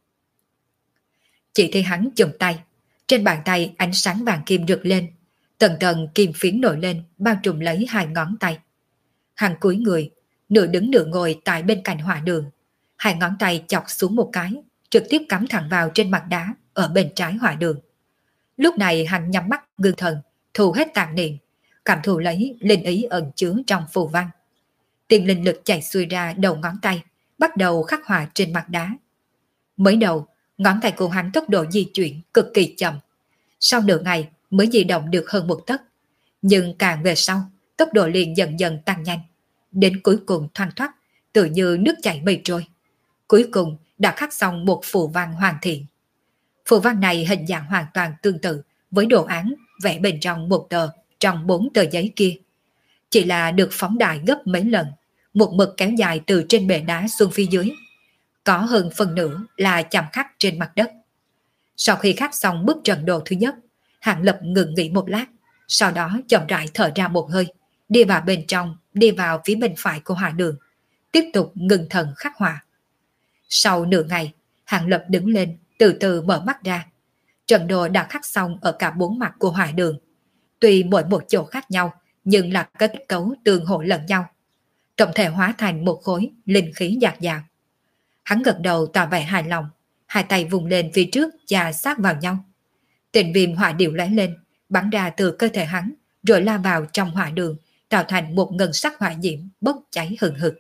Chỉ thấy hắn chùm tay, trên bàn tay ánh sáng vàng kim rực lên, tầng tầng kim phiến nổi lên, bao trùm lấy hai ngón tay. Hắn cúi người, nửa đứng nửa ngồi tại bên cạnh hỏa đường, hai ngón tay chọc xuống một cái, trực tiếp cắm thẳng vào trên mặt đá ở bên trái hỏa đường. Lúc này hắn nhắm mắt ngưng thần, thu hết tạp niệm, cảm thụ lấy linh ý ẩn chứa trong phù văn. Tiền linh lực chảy xuôi ra đầu ngón tay, bắt đầu khắc họa trên mặt đá. Mới đầu, ngón tay của hắn tốc độ di chuyển cực kỳ chậm. Sau nửa ngày mới di động được hơn một tấc. Nhưng càng về sau, tốc độ liền dần dần tăng nhanh. Đến cuối cùng thoăn thoắt, tự như nước chảy mây trôi. Cuối cùng đã khắc xong một phù văn hoàn thiện. Phù văn này hình dạng hoàn toàn tương tự với đồ án vẽ bên trong một tờ trong bốn tờ giấy kia. Chỉ là được phóng đại gấp mấy lần, một mực kéo dài từ trên bệ đá xuống phía dưới. Có hơn phần nửa là chạm khắc trên mặt đất. Sau khi khắc xong bức trận đồ thứ nhất, Hàng Lập ngừng nghỉ một lát, sau đó chậm rãi thở ra một hơi, đi vào bên trong, đi vào phía bên phải của hỏa đường, tiếp tục ngừng thần khắc họa. Sau nửa ngày, Hàng Lập đứng lên, từ từ mở mắt ra. Trận đồ đã khắc xong ở cả bốn mặt của hỏa đường. Tuy mỗi một chỗ khác nhau, nhưng là kết cấu tương hỗ lẫn nhau. Tổng thể hóa thành một khối linh khí dạt dào. Hắn gật đầu tỏ vẻ hài lòng, hai tay vùng lên phía trước và sát vào nhau. Tình viêm hỏa điệu lóe lên, bắn ra từ cơ thể hắn, rồi la vào trong hỏa đường, tạo thành một ngân sắc hỏa diễm bốc cháy hừng hực.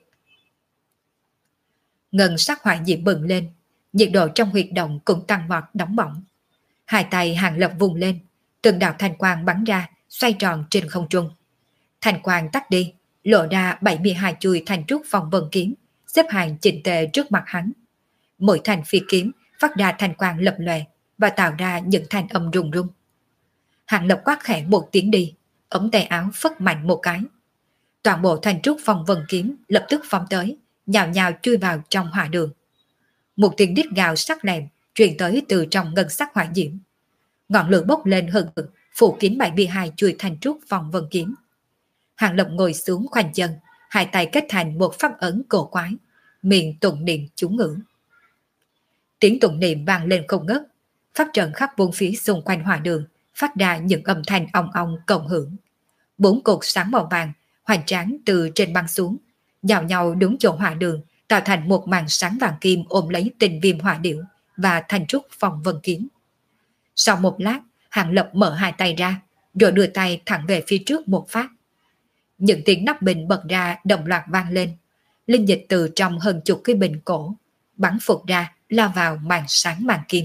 Ngân sắc hỏa diễm bừng lên, nhiệt độ trong huyệt động cũng tăng vọt nóng bỏng. Hai tay Hàng Lập vùng lên, từng đạo thanh quang bắn ra, xoay tròn trên không trung. Thanh quang tắt đi, lộ ra bảy mươi hai chuôi thanh trúc phong vân kiếm, xếp hàng chỉnh tề trước mặt hắn. Mỗi thanh phi kiếm phát ra thanh quang lập lòe và tạo ra những thanh âm rung rung. Hàng Lập quát khẽ một tiếng đi, ống tay áo phất mạnh một cái. Toàn bộ thanh trúc phong vân kiếm lập tức phóng tới, nhào nhào chui vào trong hỏa đường. Một tiếng đít gào sắc lẹm truyền tới từ trong ngân sắc hỏa diễm. Ngọn lửa bốc lên hừng hực, phủ kín bảy mươi hai chuôi thanh trúc phong vân kiếm. Hàng Lập ngồi xuống khoanh chân, hai tay kết thành một pháp ấn cổ quái, miệng tụng niệm chú ngữ. Tiếng tụng niệm vang lên không ngớt, pháp trận khắp bốn phía xung quanh hỏa đường phát ra những âm thanh ong ong cộng hưởng. Bốn cột sáng màu vàng hoành tráng từ trên băng xuống, nhào nhau đúng chỗ hỏa đường, tạo thành một màn sáng vàng kim ôm lấy tình viêm hỏa điểu và thanh trúc phong vân kiếm. Sau một lát, Hàng Lập mở hai tay ra, rồi đưa tay thẳng về phía trước một phát. Những tiếng nắp bình bật ra đồng loạt vang lên. Linh dịch từ trong hơn chục cái bình cổ bắn phụt ra, lao vào màn sáng vàng kim.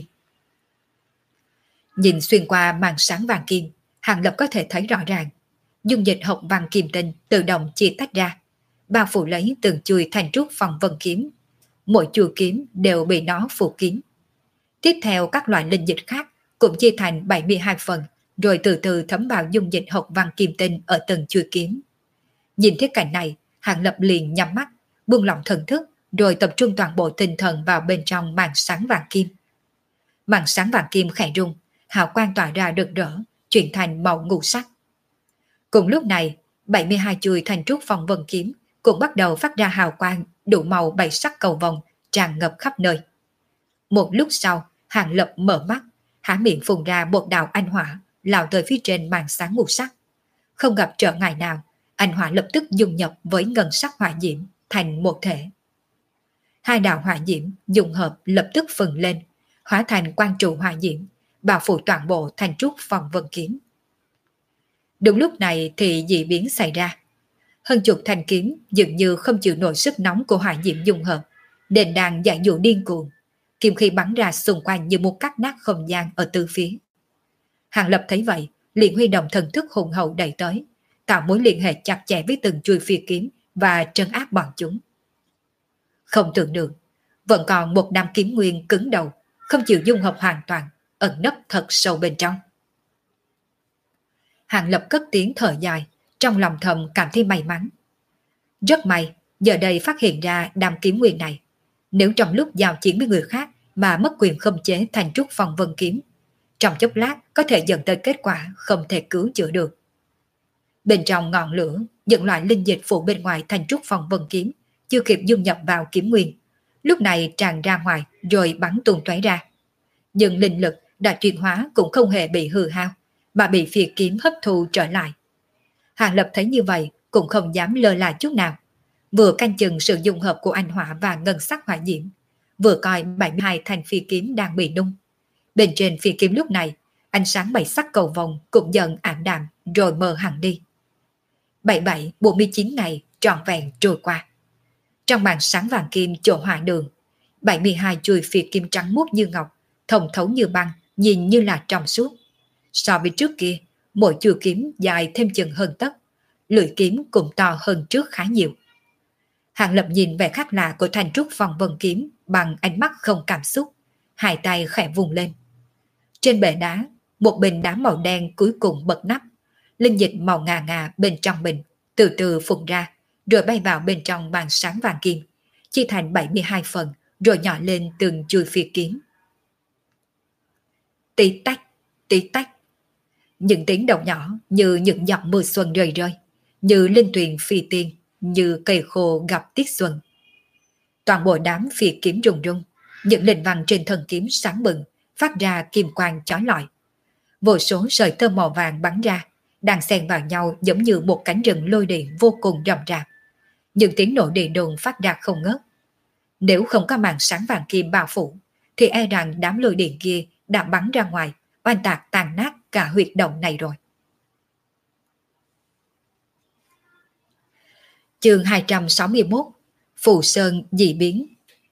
Nhìn xuyên qua màn sáng vàng kim, Hàng Lập có thể thấy rõ ràng, dung dịch hộc vàng kim tinh tự động chia tách ra, bao phủ lấy từng chuôi thanh trúc phong vân kiếm. Mỗi chuôi kiếm đều bị nó phủ kín. Tiếp theo các loại linh dịch khác cũng chia thành bảy mươi hai phần, rồi từ từ thấm vào dung dịch hộc vàng kim tinh ở từng chuôi kiếm. Nhìn thấy cảnh này, Hàng Lập liền nhắm mắt, buông lỏng thần thức, rồi tập trung toàn bộ tinh thần vào bên trong màn sáng vàng kim. Màn sáng vàng kim khẽ rung, hào quang tỏa ra rực rỡ, chuyển thành màu ngũ sắc. Cùng lúc này, bảy mươi hai chuôi thanh trúc phong vân kiếm cũng bắt đầu phát ra hào quang đủ màu bảy sắc cầu vồng tràn ngập khắp nơi. Một lúc sau, Hàng Lập mở mắt, há miệng phun ra một đạo anh hỏa lao tới phía trên màn sáng ngũ sắc. Không gặp trở ngại nào, anh hỏa lập tức dung nhập với ngân sắc hỏa diễm thành một thể. Hai đạo hỏa diễm dung hợp lập tức phừng lên, hóa thành quang trụ hỏa diễm, bao phủ toàn bộ thanh trúc phong vân kiếm. Đúng lúc này thì dị biến xảy ra. Hơn chục thanh kiếm dường như không chịu nổi sức nóng của hỏa diễm dung hợp, nên đang giải dụ điên cuồng. Kim khí bắn ra xung quanh như một cắt nát không gian ở tứ phía. Hàng Lập thấy vậy, liền huy động thần thức hùng hậu đẩy tới, tạo mối liên hệ chặt chẽ với từng chuôi phi kiếm và trấn áp bọn chúng. Không tưởng được, vẫn còn một đám kiếm nguyên cứng đầu, không chịu dung hợp hoàn toàn, ẩn nấp thật sâu bên trong. Hàng Lập cất tiếng thở dài, trong lòng thầm cảm thấy may mắn. Rất may, giờ đây phát hiện ra đám kiếm nguyên này. Nếu trong lúc giao chiến với người khác mà mất quyền khống chế thành trúc phong vân kiếm, trong chốc lát có thể dẫn tới kết quả không thể cứu chữa được. Bên trong ngọn lửa, những loại linh dịch phủ bên ngoài thành trúc phong vân kiếm chưa kịp dung nhập vào kiếm nguyên, lúc này tràn ra ngoài rồi bắn tung tóe ra. Nhưng linh lực đã chuyển hóa cũng không hề bị hư hao, mà bị phía kiếm hấp thu trở lại. Hàng Lập thấy như vậy cũng không dám lơ là chút nào, vừa canh chừng sự dung hợp của anh hỏa và ngân sắc hỏa diễm, vừa coi bảy mươi hai thanh phi kiếm đang bị nung. Bên trên phi kiếm lúc này, ánh sáng bảy sắc cầu vồng cũng dần ảm đạm rồi mờ hẳn đi. bảy bảy bốn mươi chín ngày trọn vẹn trôi qua. Trong màn sáng vàng kim chỗ hỏa đường, bảy mươi hai chuôi phi kiếm trắng muốt như ngọc, thông thấu như băng, nhìn như là trong suốt. So với trước kia, mỗi chuôi kiếm dài thêm chừng hơn tấc, lưỡi kiếm cũng to hơn trước khá nhiều. Hàng Lập nhìn vẻ khác lạ của thanh trúc phong vân kiếm bằng ánh mắt không cảm xúc, hai tay khẽ vùng lên. Trên bệ đá, một bình đá màu đen cuối cùng bật nắp, linh dịch màu ngà ngà bên trong bình từ từ phun ra, rồi bay vào bên trong màn sáng vàng kim, chia thành bảy mươi hai phần, rồi nhỏ lên từng chuôi phi kiếm. Tí tách, tí tách. Những tiếng động nhỏ như những giọt mưa xuân rơi rơi, như linh tuyền phi tiên, như cây khô gặp tiết xuân. Toàn bộ đám phi kiếm rung rung, những linh văn trên thân kiếm sáng bừng, phát ra kim quang chói lọi. Vô số sợi tơ màu vàng bắn ra, đang xen vào nhau giống như một cánh rừng lôi điện vô cùng rậm rạp. Những tiếng nổ điện đồn phát ra không ngớt. Nếu không có màn sáng vàng kim bao phủ, thì e rằng đám lôi điện kia đã bắn ra ngoài, oanh tạc tàn nát cả huyệt động này rồi. Chương hai trăm sáu mươi mốt. Phù Sơn dị biến.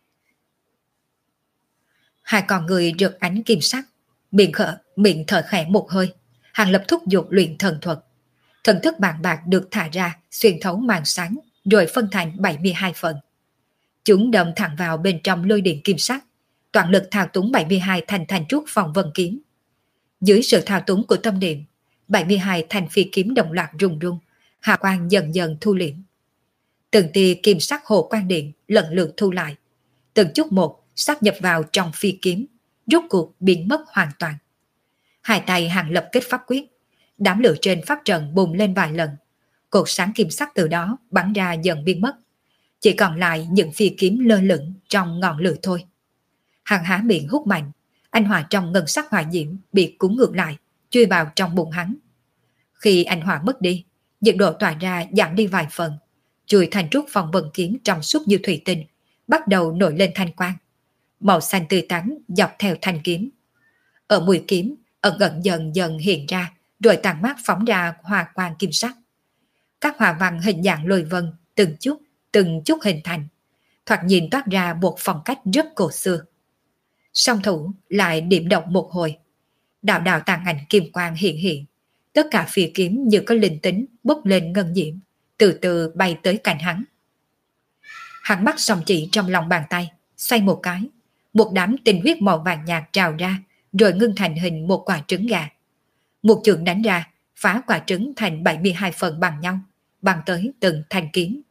Hai con người rực ánh kim sắc, miệng khở, miệng thở khẽ một hơi. Hàng Lập thúc giục luyện thần thuật. Thần thức bàn bạc được thả ra, xuyên thấu màn sáng, rồi phân thành bảy mươi hai phần. Chúng đâm thẳng vào bên trong lôi điện kim sắc, toàn lực thao túng bảy mươi hai thanh thanh trúc phong vân kiếm. Dưới sự thao túng của tâm niệm, bảy mươi hai thanh phi kiếm đồng loạt rung rung, hào quang dần dần thu liễm. Từng tia kim sắc hồ quang điện lần lượt thu lại, từng chút một sát nhập vào trong phi kiếm, rốt cuộc biến mất hoàn toàn. Hai tay Hàng Lập kết pháp quyết, đám lửa trên pháp trận bùng lên vài lần, cột sáng kim sắc từ đó bắn ra dần biến mất, chỉ còn lại những phi kiếm lơ lửng trong ngọn lửa thôi. Hàng há miệng hút mạnh, anh hỏa trong ngân sắc hỏa diễm bị cuốn ngược lại, chui vào trong bụng hắn. Khi anh hỏa mất đi, nhiệt độ tỏa ra giảm đi vài phần, chuôi thanh trúc phong vân kiếm trong suốt như thủy tinh bắt đầu nổi lên thanh quang, màu xanh tươi tắn dọc theo thanh kiếm. Ở mũi kiếm ẩn ẩn dần dần hiện ra, rồi tàn mát phóng ra hoa quang kim sắc. Các hoa văn hình dạng lôi vân từng chút từng chút hình thành, thoạt nhìn toát ra một phong cách rất cổ xưa. Song thủ lại điểm động một hồi, đạo đạo tàn ảnh kim quang hiện hiện, tất cả phi kiếm như có linh tính bốc lên ngân diễm, từ từ bay tới cạnh hắn. Hắn bắt song chỉ trong lòng bàn tay, xoay một cái, một đám tinh huyết màu vàng nhạt trào ra, rồi ngưng thành hình một quả trứng gà. Một trường đánh ra, phá quả trứng thành bảy mươi hai phần bằng nhau, bằng tới từng thanh kiếm.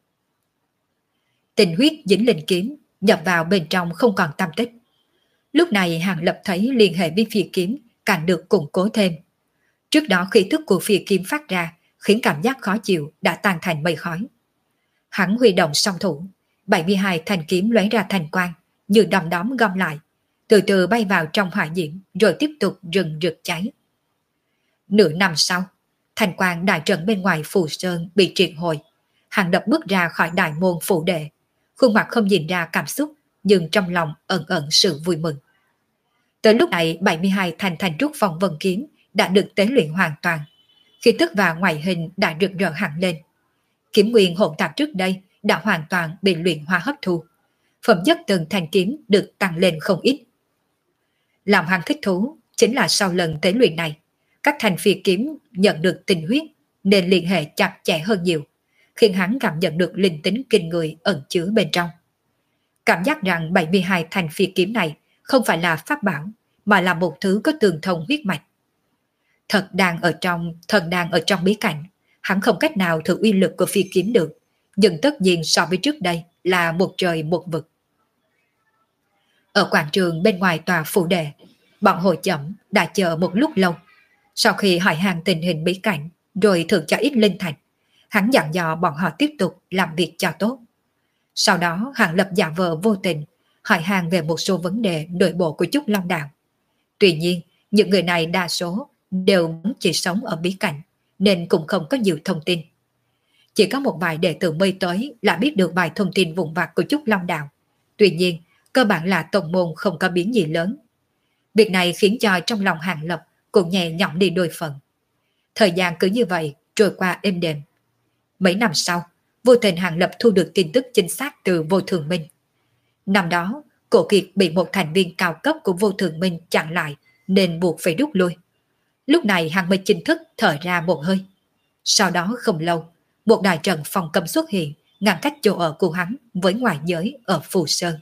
Tinh huyết dính linh kiếm, nhập vào bên trong không còn tăm tích. Lúc này Hàng Lập thấy liên hệ với phi kiếm càng được củng cố thêm. Trước đó khí thức của phi kiếm phát ra khiến cảm giác khó chịu đã tan thành mây khói. Hắn huy động song thủ, bảy mươi hai thanh kiếm lóe ra thành quang, như đom đóm gom lại, từ từ bay vào trong hỏa diễm, rồi tiếp tục rừng rực cháy. Nửa năm sau, thành quang đại trận bên ngoài Phù Sơn bị triệt hồi. Hàng Lập bước ra khỏi đại môn phủ đệ, khuôn mặt không nhìn ra cảm xúc, nhưng trong lòng ẩn ẩn sự vui mừng. Tới lúc này bảy mươi hai thanh thanh trúc phong vân kiếm đã được tế luyện hoàn toàn, khí tức và ngoại hình đã rực rỡ hẳn lên. Kiếm nguyên hỗn tạp trước đây đã hoàn toàn bị luyện hóa hấp thu, phẩm chất từng thanh kiếm được tăng lên không ít. Làm hắn thích thú chính là sau lần tế luyện này, các thanh phi kiếm nhận được tinh huyết nên liên hệ chặt chẽ hơn nhiều, khiến hắn cảm nhận được linh tính kinh người ẩn chứa bên trong. Cảm giác rằng bảy mươi hai thanh phi kiếm này không phải là pháp bảo, mà là một thứ có tường thông huyết mạch. Thật đang ở trong, thần đang ở trong bí cảnh, hắn không cách nào thử uy lực của phi kiếm được, nhưng tất nhiên so với trước đây là một trời một vực. Ở quảng trường bên ngoài tòa phủ đệ, bọn Hồ Chẩm đã chờ một lúc lâu. Sau khi hỏi han tình hình bí cảnh, rồi thưởng cho ít linh thạch, hắn dặn dò bọn họ tiếp tục làm việc cho tốt. Sau đó Hàng Lập giả vờ vô tình hỏi han về một số vấn đề nội bộ của Trúc Long Đạo. Tuy nhiên, những người này đa số đều chỉ sống ở bí cảnh, nên cũng không có nhiều thông tin. Chỉ có một vài đệ tử mới tới là biết được vài thông tin vụn vặt của Trúc Long Đạo. Tuy nhiên, cơ bản là tông môn không có biến gì lớn. Việc này khiến cho trong lòng Hàng Lập cũng nhẹ nhõm đi đôi phần. Thời gian cứ như vậy trôi qua êm đềm. Mấy năm sau, vô tình Hàng Lập thu được tin tức chính xác từ Vô Thường Minh. Năm đó, Cổ Kiệt bị một thành viên cao cấp của Vô Thường Minh chặn lại nên buộc phải rút lui. Lúc này hắn mới chính thức thở ra một hơi. Sau đó không lâu, một đại trận phòng cấm xuất hiện ngăn cách chỗ ở của hắn với ngoại giới ở Phù Sơn.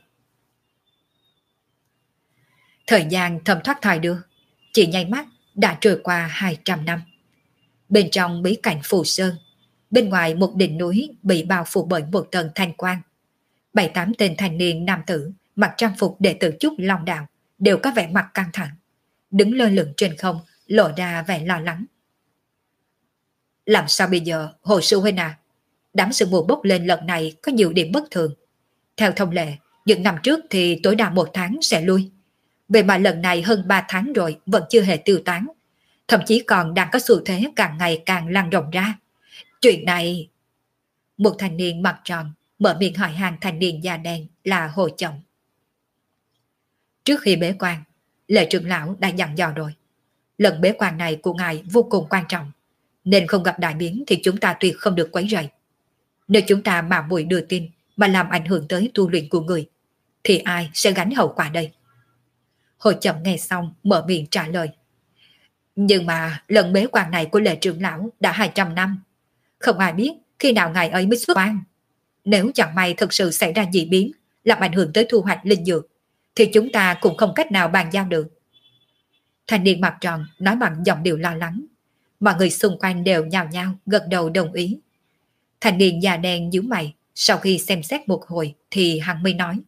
Thời gian thấm thoát thời đưa, chỉ nháy mắt đã trôi qua hai trăm năm. Bên trong bí cảnh Phù Sơn, bên ngoài một đỉnh núi bị bao phủ bởi một tầng thanh quang. Bảy tám tên thanh niên nam tử mặc trang phục đệ tử Trúc Long Đạo đều có vẻ mặt căng thẳng, đứng lơ lửng trên không, lộ ra vẻ lo lắng. Làm sao bây giờ, Hồ Sư Huynh à? Đám sương mù bốc lên lần này có nhiều điểm bất thường. Theo thông lệ, những năm trước thì tối đa một tháng sẽ lui. Vậy mà lần này hơn ba tháng rồi vẫn chưa hề tiêu tán. Thậm chí còn đang có xu thế càng ngày càng lan rộng ra. Chuyện này... Một thanh niên mặt tròn mở miệng hỏi hàng thanh niên da đen là Hồ Trọng. Trước khi bế quan, Lệ trưởng lão đã dặn dò rồi. Lần bế quan này của ngài vô cùng quan trọng, nên không gặp đại biến thì chúng ta tuyệt không được quấy rầy. Nếu chúng ta mà muội đưa tin mà làm ảnh hưởng tới tu luyện của người, thì ai sẽ gánh hậu quả đây? Hồ Trọng nghe xong mở miệng trả lời. Nhưng mà lần bế quan này của Lệ trưởng lão đã hai trăm năm. Không ai biết khi nào ngài ấy mới xuất quan. Nếu chẳng may thực sự xảy ra dị biến, làm ảnh hưởng tới thu hoạch linh dược, thì chúng ta cũng không cách nào bàn giao được. Thanh niên mặt tròn nói bằng giọng điệu lo lắng. Mọi người xung quanh đều nhao nhao gật đầu đồng ý. Thanh niên da đen nhíu mày, sau khi xem xét một hồi thì hắn mới nói.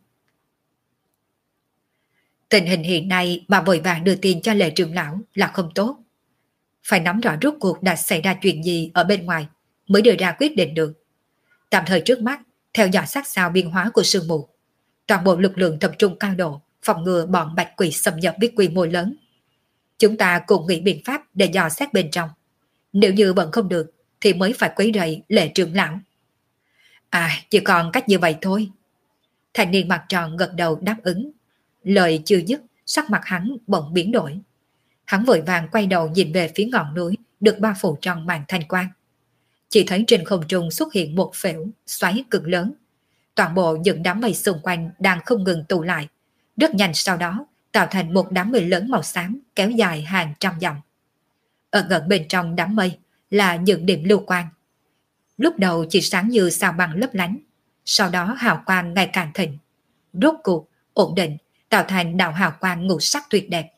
Tình hình hiện nay mà vội vàng đưa tin cho Lệ trưởng lão là không tốt. Phải nắm rõ rốt cuộc đã xảy ra chuyện gì ở bên ngoài mới đưa ra quyết định được. Tạm thời trước mắt, theo dõi sát sao biến hóa của sương mù. Toàn bộ lực lượng tập trung cao độ, phòng ngừa bọn bạch quỷ xâm nhập với quy mô lớn. Chúng ta cùng nghĩ biện pháp để dò xét bên trong. Nếu như vẫn không được, thì mới phải quấy rầy Lệ trưởng lão. À, chỉ còn cách như vậy thôi. Thanh niên mặt tròn gật đầu đáp ứng. Lời chưa dứt, sắc mặt hắn bỗng biến đổi. Hắn vội vàng quay đầu nhìn về phía ngọn núi được bao phủ trong màn thanh quang. Chỉ thấy trên không trung xuất hiện một phễu xoáy cực lớn. Toàn bộ những đám mây xung quanh đang không ngừng tụ lại. Rất nhanh sau đó tạo thành một đám mây lớn màu xám kéo dài hàng trăm dặm. Ở gần bên trong đám mây là những điểm lưu quang. Lúc đầu chỉ sáng như sao băng lấp lánh, sau đó hào quang ngày càng thịnh. Rốt cuộc, ổn định, tạo thành đạo hào quang ngũ sắc tuyệt đẹp.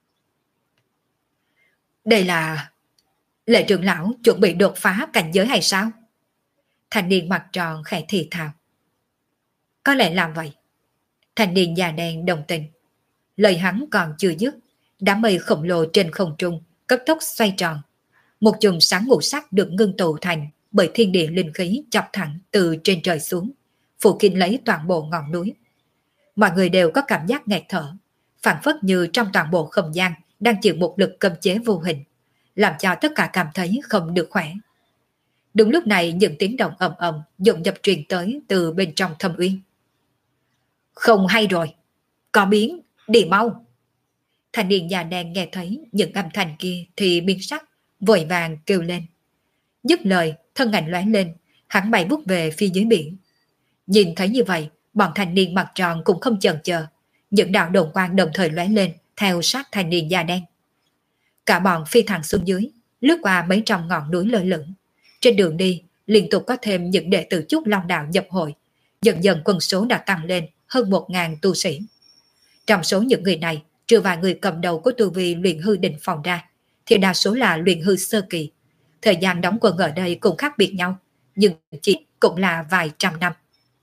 Đây là... Lệ trưởng lão chuẩn bị đột phá cảnh giới hay sao? Thanh niên mặt tròn khẽ thì thào. Có lẽ làm vậy. Thanh niên già đen đồng tình. Lời hắn còn chưa dứt, đám mây khổng lồ trên không trung cấp tốc xoay tròn. Một chùm sáng ngũ sắc được ngưng tụ thành bởi thiên địa linh khí chọc thẳng từ trên trời xuống, phủ kín lấy toàn bộ ngọn núi. Mọi người đều có cảm giác nghẹt thở, phảng phất như trong toàn bộ không gian đang chịu một lực cấm chế vô hình, làm cho tất cả cảm thấy không được khỏe. Đúng lúc này những tiếng động ầm ầm dồn dập truyền tới từ bên trong thâm uyên. Không hay rồi, có biến, đi mau. Thanh niên già đen nghe thấy những âm thanh kia thì biến sắc, vội vàng kêu lên. Dứt lời, thân ảnh lóe lên, hắn bay vút về phía dưới biển. Nhìn thấy như vậy, bọn thanh niên mặt tròn cũng không chần chờ, những đạo đồn quang đồng thời lóe lên theo sát thanh niên da đen. Cả bọn phi thẳng xuống dưới, lướt qua mấy trăm ngọn núi lơ lửng. Trên đường đi, liên tục có thêm những đệ tử Trúc Long Đạo nhập hội, dần dần quân số đã tăng lên hơn một ngàn tu sĩ. Trong số những người này, trừ vài người cầm đầu của tu vi luyện hư đỉnh phòng ra, thì đa số là luyện hư sơ kỳ. Thời gian đóng quân ở đây cũng khác biệt nhau, nhưng chỉ cũng là vài trăm năm.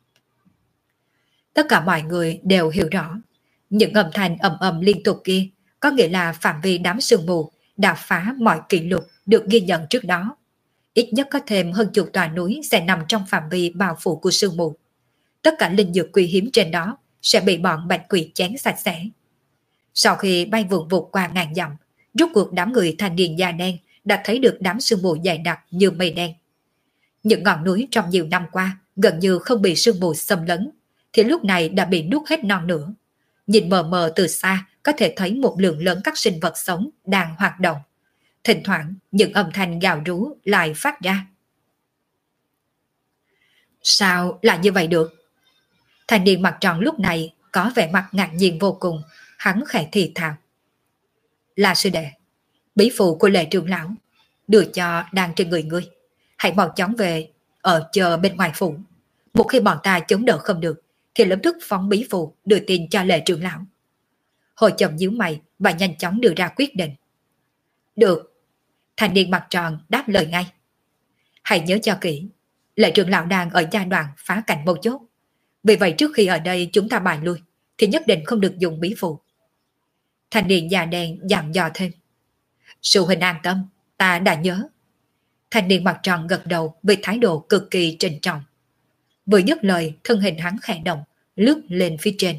Tất cả mọi người đều hiểu rõ, những âm thanh ầm ầm liên tục kia có nghĩa là phạm vi đám sương mù đã phá mọi kỷ lục được ghi nhận trước đó. Ít nhất có thêm hơn chục tòa núi sẽ nằm trong phạm vi bao phủ của sương mù. Tất cả linh dược quý hiếm trên đó sẽ bị bọn bạch quỷ chén sạch sẽ. Sau khi bay vụn vụt qua ngàn dặm, rốt cuộc đám người thanh niên da đen đã thấy được đám sương mù dày đặc như mây đen. Những ngọn núi trong nhiều năm qua gần như không bị sương mù xâm lấn, thì lúc này đã bị nuốt hết non nữa. Nhìn mờ mờ từ xa có thể thấy một lượng lớn các sinh vật sống đang hoạt động. Thỉnh thoảng những âm thanh gào rú lại phát ra. Sao lại như vậy được? Thanh niên mặt tròn lúc này có vẻ mặt ngạc nhiên vô cùng, hắn khẽ thì thào. Là sư đệ, bí phụ của Lệ trưởng lão, đưa cho đang trên người ngươi. Hãy mau chóng về, ở chờ bên ngoài phủ. Một khi bọn ta chống đỡ không được, thì lập tức phóng bí phụ đưa tin cho Lệ trưởng lão. Hồi chồng nhíu mày và nhanh chóng đưa ra quyết định. Được, thanh niên mặt tròn đáp lời ngay. Hãy nhớ cho kỹ, Lệ trưởng lão đang ở giai đoạn phá cảnh mâu chốt. Vì vậy trước khi ở đây chúng ta bại lui, thì nhất định không được dùng bí phụ. Thanh niên già đen dặn dò thêm. Sư huynh an tâm, ta đã nhớ. Thanh niên mặt tròn gật đầu với thái độ cực kỳ trịnh trọng. Vừa dứt lời, thân hình hắn khẽ động, lướt lên phía trên.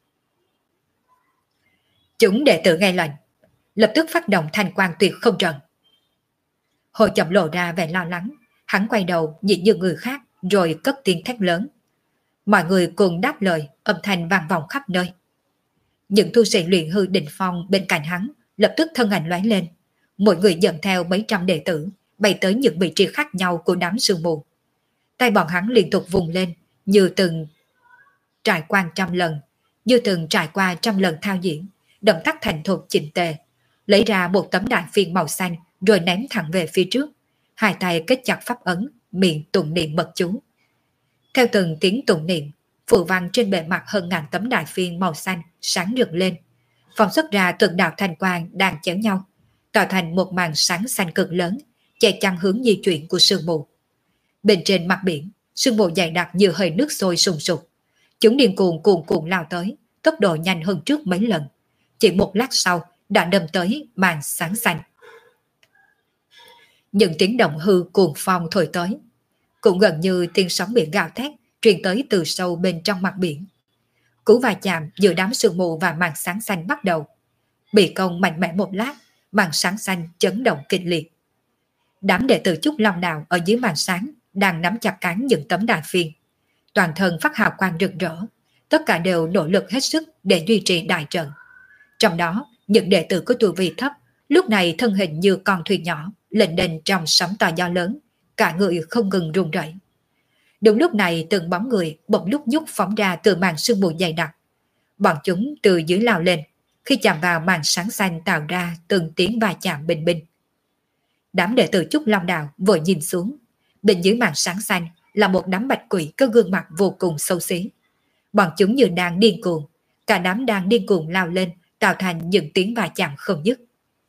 Chúng đệ tử nghe lệnh, lập tức phát động thanh quan tuyệt không trận. Hồi chậm lộ ra vẻ lo lắng, hắn quay đầu nhìn như người khác rồi cất tiếng thét lớn. Mọi người cùng đáp lời, âm thanh vang vọng khắp nơi. Những tu sĩ luyện hư đỉnh phong bên cạnh hắn lập tức thân ảnh lóe lên, mỗi người dẫn theo mấy trăm đệ tử bay tới những vị trí khác nhau của đám sương mù. Tay bọn hắn liên tục vùng lên như từng trải qua trăm lần, như từng trải qua trăm lần thao diễn, động tác thành thục chỉnh tề, lấy ra một tấm đại phiên màu xanh rồi ném thẳng về phía trước, hai tay kết chặt pháp ấn, miệng tụng niệm mật chú. Theo từng tiếng tụng niệm, phù văn trên bề mặt hơn ngàn tấm đại phiên màu xanh sáng rực lên, phóng xuất ra từng đạo thanh quang đang chéo nhau, tạo thành một màn sáng xanh cực lớn, che chắn hướng di chuyển của sương mù. Bên trên mặt biển, sương mù dày đặc như hơi nước sôi sùng sục. Chúng điên cuồng cuồn cuộn lao tới, tốc độ nhanh hơn trước mấy lần. Chỉ một lát sau đã đâm tới màn sáng xanh. Những tiếng động hư cuồng phong thổi tới, cũng gần như tiếng sóng biển gào thét truyền tới từ sâu bên trong mặt biển. Cú va chạm giữa đám sương mù và màn sáng xanh bắt đầu. Bị công mạnh mẽ một lát, màn sáng xanh chấn động kịch liệt. Đám đệ tử Trúc Long Đạo ở dưới màn sáng đang nắm chặt cán những tấm đài phiên. Toàn thân phát hào quang rực rỡ, tất cả đều nỗ lực hết sức để duy trì đại trận. Trong đó, những đệ tử có tu vi thấp, lúc này thân hình như con thuyền nhỏ, lênh đênh trong sóng to gió lớn, cả người không ngừng run rẩy. Đúng lúc này từng bóng người bỗng lúc nhúc phóng ra từ màn sương mù dày đặc. Bọn chúng từ dưới lao lên, khi chạm vào màn sáng xanh tạo ra từng tiếng va chạm bình binh. Đám đệ tử Trúc Long Đạo vội nhìn xuống, bên dưới màn sáng xanh là một đám bạch quỷ có gương mặt vô cùng xấu xí. Bọn chúng như đang điên cuồng, cả đám đang điên cuồng lao lên, tạo thành những tiếng va chạm không dứt.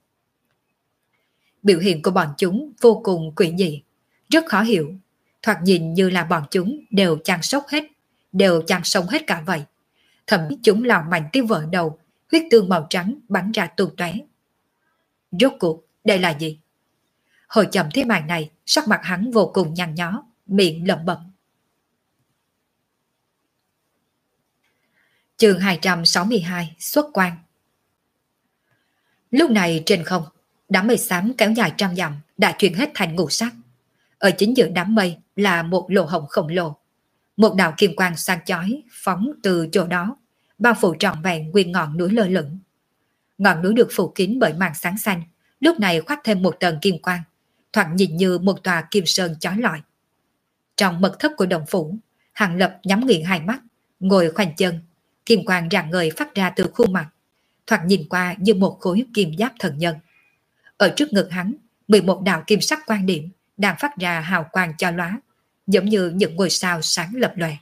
Biểu hiện của bọn chúng vô cùng quỷ dị, rất khó hiểu, thoạt nhìn như là bọn chúng đều chăn sốc hết, đều chăn sống hết cả vậy. Thậm chí chúng lao mạnh tới vỡ đầu, huyết tương màu trắng bắn ra tung tóe. Rốt cuộc, đây là gì? Hồi chậm thế màn này, sắc mặt hắn vô cùng nhăn nhó, miệng lẩm bẩm. Chương hai trăm sáu mươi hai, xuất quan. Lúc này trên không, đám mây xám kéo dài trăm dặm đã chuyển hết thành ngũ sắc. Ở chính giữa đám mây là một lỗ hổng khổng lồ. Một đạo kim quang sáng chói phóng từ chỗ đó, bao phủ trọn vẹn nguyên ngọn núi lơ lửng. Ngọn núi được phủ kín bởi màn sáng xanh, lúc này khoác thêm một tầng kim quang, thoạt nhìn như một tòa kim sơn chói lọi. Trong mật thất của động phủ, Hàng Lập nhắm nghiền hai mắt, ngồi khoanh chân, kim quang rạng ngời phát ra từ khuôn mặt, thoạt nhìn qua như một khối kim giáp thần nhân. Ở trước ngực hắn, mười một đạo kim sắc quan điểm đang phát ra hào quang cho lóa, giống như những ngôi sao sáng lập lòe.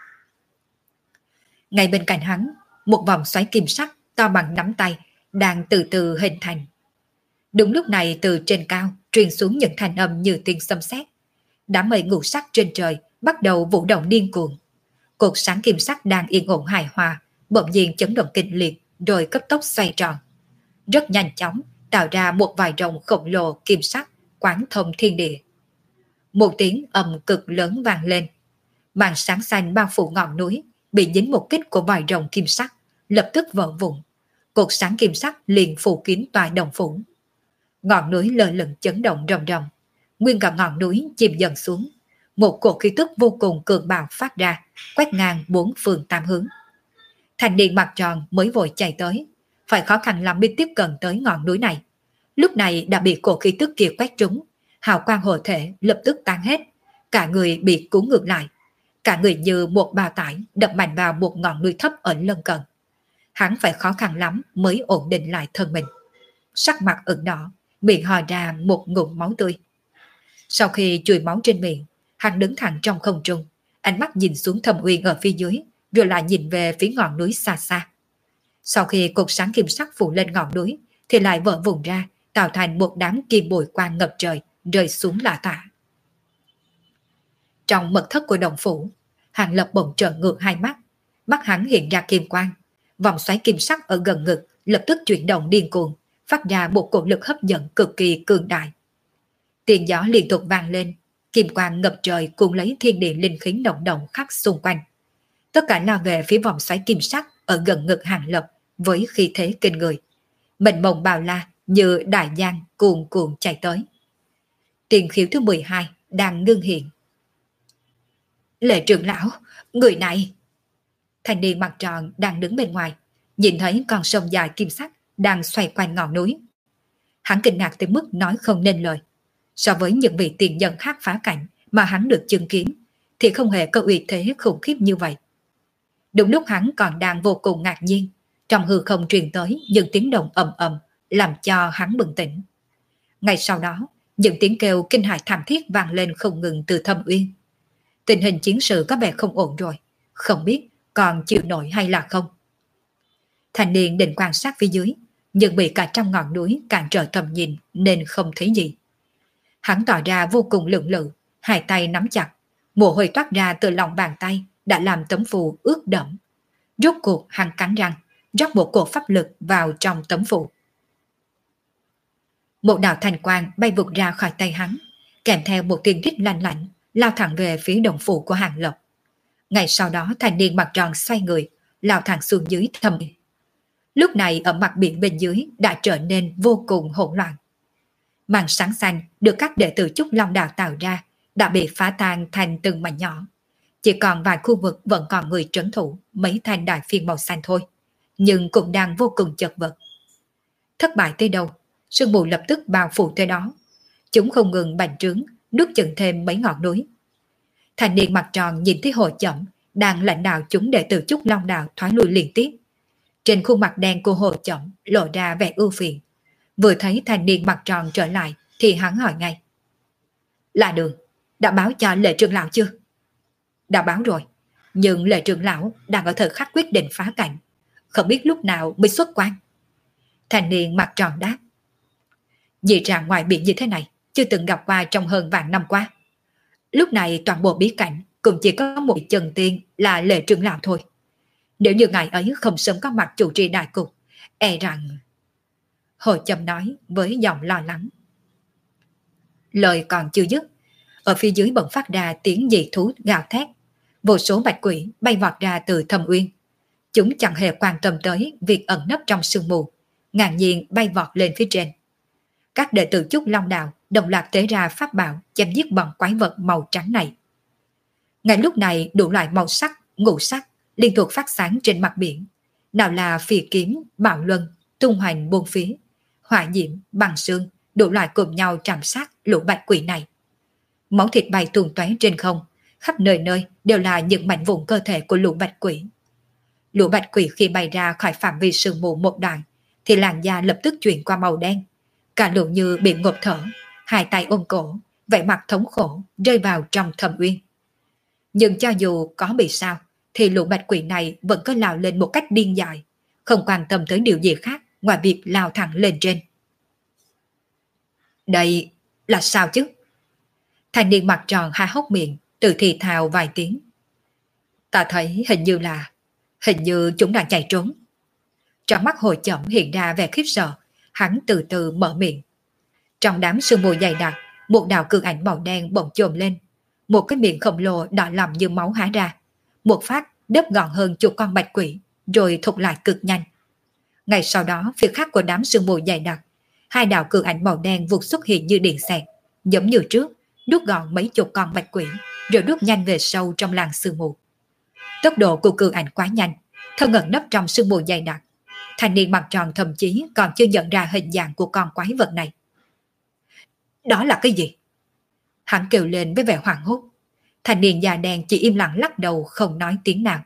Ngay bên cạnh hắn, một vòng xoáy kim sắc to bằng nắm tay đang từ từ hình thành. Đúng lúc này từ trên cao truyền xuống những thanh âm như tiếng xâm sét. Đám mây ngũ sắc trên trời bắt đầu vũ động điên cuồng. Cột sáng kim sắc đang yên ổn hài hòa, bỗng nhiên chấn động kịch liệt rồi cấp tốc xoay tròn. Rất nhanh chóng tạo ra một vài rồng khổng lồ kim sắc quán thông thiên địa. Một tiếng ầm cực lớn vang lên. Màn sáng xanh bao phủ ngọn núi bị dính một kích của vài rồng kim sắc, lập tức vỡ vụn. Cột sáng kim sắc liền phủ kín tòa đồng phủ. Ngọn núi lơ lửng chấn động rầm rầm, nguyên cả ngọn núi chìm dần xuống. Một cột khí tức vô cùng cường bạo phát ra, quét ngang bốn phương tám hướng. Thanh niên mặt tròn mới vội chạy tới, phải khó khăn lắm mới tiếp cận tới ngọn núi này. Lúc này đã bị cột khí tức kia quét trúng, hào quang hộ thể lập tức tan hết, cả người bị cuốn ngược lại, cả người như một bao tải đập mạnh vào một ngọn núi thấp ở lân cận. Hắn phải khó khăn lắm mới ổn định lại thân mình. Sắc mặt ửng đỏ, miệng hò ra một ngụm máu tươi. Sau khi chùi máu trên miệng, hắn đứng thẳng trong không trung, ánh mắt nhìn xuống Thâm Uyên ở phía dưới, rồi lại nhìn về phía ngọn núi xa xa. Sau khi cột sáng kim sắc phủ lên ngọn núi, thì lại vỡ vụn ra, tạo thành một đám kim bụi quang ngập trời, rơi xuống lạ tả. Trong mật thất của động phủ, Hàng Lập bỗng trợn ngược hai mắt, mắt hắn hiện ra kim quang, vòng xoáy kim sắc ở gần ngực lập tức chuyển động điên cuồng, phát ra một cỗ lực hấp dẫn cực kỳ cường đại. Tiếng gió liên tục vang lên, kim quang ngập trời cuốn lấy thiên địa linh khí động động khắp xung quanh. Tất cả lao về phía vòng xoáy kim sắc ở gần ngực Hàng Lập với khí thế kinh người. Mệnh mộng bào la như đại giang cuồn cuộn chạy tới. Tiền khiếu thứ mười hai đang ngưng hiện. Lệ trưởng lão, người này! Thanh niên mặt tròn đang đứng bên ngoài, nhìn thấy con sông dài kim sắc đang xoay quanh ngọn núi. Hắn kinh ngạc tới mức nói không nên lời. So với những vị tiền nhân khác phá cảnh mà hắn được chứng kiến, thì không hề có uy thế khủng khiếp như vậy. Đúng lúc hắn còn đang vô cùng ngạc nhiên, trong hư không truyền tới những tiếng động ầm ầm, làm cho hắn bừng tỉnh. Ngay sau đó, những tiếng kêu kinh hãi thảm thiết vang lên không ngừng từ Thâm Uyên. Tình hình chiến sự có vẻ không ổn rồi, không biết còn chịu nổi hay là không. Thanh niên định quan sát phía dưới, nhưng bị cả trăm ngọn núi cản trở tầm nhìn nên không thấy gì. Hắn tỏ ra vô cùng lưỡng lự, hai tay nắm chặt, mồ hôi toát ra từ lòng bàn tay đã làm tấm phù ướt đẫm. Rốt cuộc hắn cắn răng, rót một cột pháp lực vào trong tấm phù. Một đạo thành quang bay vụt ra khỏi tay hắn, kèm theo một tiếng rít lanh lảnh, lao thẳng về phía động phủ của Hàng Lập. Ngay sau đó thanh niên mặt tròn xoay người, lao thẳng xuống dưới Thâm Uyên. Lúc này ở mặt biển bên dưới đã trở nên vô cùng hỗn loạn. Màn sáng xanh được các đệ tử Trúc Long Đạo tạo ra đã bị phá tan thành từng mảnh nhỏ. Chỉ còn vài khu vực vẫn còn người trấn thủ mấy thanh đại phiên màu xanh thôi, nhưng cũng đang vô cùng chật vật. Thất bại tới đâu, sương mù lập tức bao phủ tới đó. Chúng không ngừng bành trướng, nuốt chửng thêm mấy ngọn núi. Thanh niên mặt tròn nhìn thấy Hồ Chẩm đang lãnh đạo chúng đệ tử Trúc Long Đạo thoái lui liên tiếp. Trên khuôn mặt đen của Hồ Chẩm lộ ra vẻ ưu phiền. Vừa thấy thanh niên mặt tròn trở lại thì hắn hỏi ngay: Là Đường, đã báo cho Lệ trưởng lão chưa? Đã báo rồi, nhưng Lệ trưởng lão đang ở thời khắc quyết định phá cảnh, không biết lúc nào mới xuất quan. Thanh niên mặt tròn đáp: Dị trạng ngoài biển như thế này chưa từng gặp qua trong hơn vạn năm qua. Lúc này toàn bộ bí cảnh cũng chỉ có một chân tiên là Lệ trưởng lão thôi. Nếu như ngài ấy không sớm có mặt chủ trì đại cục, e rằng... Hồ Châm nói với giọng lo lắng. Lời còn chưa dứt, ở phía dưới bỗng phát ra tiếng dị thú gào thét. Vô số bạch quỷ bay vọt ra từ Thâm Uyên. Chúng chẳng hề quan tâm tới việc ẩn nấp trong sương mù, ngạc nhiên bay vọt lên phía trên. Các đệ tử Trúc Long Đạo đồng loạt tế ra pháp bảo chém giết bọn quái vật màu trắng này. Ngay lúc này đủ loại màu sắc, ngũ sắc liên tục phát sáng trên mặt biển. Nào là phì kiếm, bạo luân, tung hoành buôn phía, hỏa diễm, bằng xương, đủ loại cùng nhau trảm sát lũ bạch quỷ này. Máu thịt bay tuôn tóe trên không, khắp nơi nơi đều là những mảnh vụn cơ thể của lũ bạch quỷ. Lũ bạch quỷ khi bay ra khỏi phạm vi sương mù một đoạn, thì làn da lập tức chuyển qua màu đen. Cả lũ như bị ngộp thở, hai tay ôm cổ, vẻ mặt thống khổ rơi vào trong Thâm Uyên. Nhưng cho dù có bị sao, thì lũ bạch quỷ này vẫn có lao lên một cách điên dại, không quan tâm tới điều gì khác ngoài việc lao thẳng lên trên. Đây là sao chứ? Thanh niên mặt tròn há hốc miệng, tự thì thào vài tiếng. Ta thấy hình như là, hình như chúng đang chạy trốn. Trong mắt Hồ Chẩm hiện ra vẻ khiếp sợ, hắn từ từ mở miệng. Trong đám sương mù dày đặc, một đạo cường ảnh màu đen bỗng chồm lên. Một cái miệng khổng lồ đỏ lòm như máu há ra. Một phát đớp gọn hơn chục con bạch quỷ, rồi thụt lại cực nhanh. Ngay sau đó, phía khác của đám sương mù dày đặc, hai đạo cường ảnh màu đen vụt xuất hiện như điện xẹt, giống như trước, đút gọn mấy chục con bạch quỷ, rồi đút nhanh về sâu trong làng sương mù. Tốc độ của cường ảnh quá nhanh, thân ẩn nấp trong sương mù dày đặc. Thanh niên mặt tròn thậm chí còn chưa nhận ra hình dạng của con quái vật này. Đó là cái gì? Hắn kêu lên với vẻ hoảng hốt. Thanh niên da đen chỉ im lặng lắc đầu không nói tiếng nào.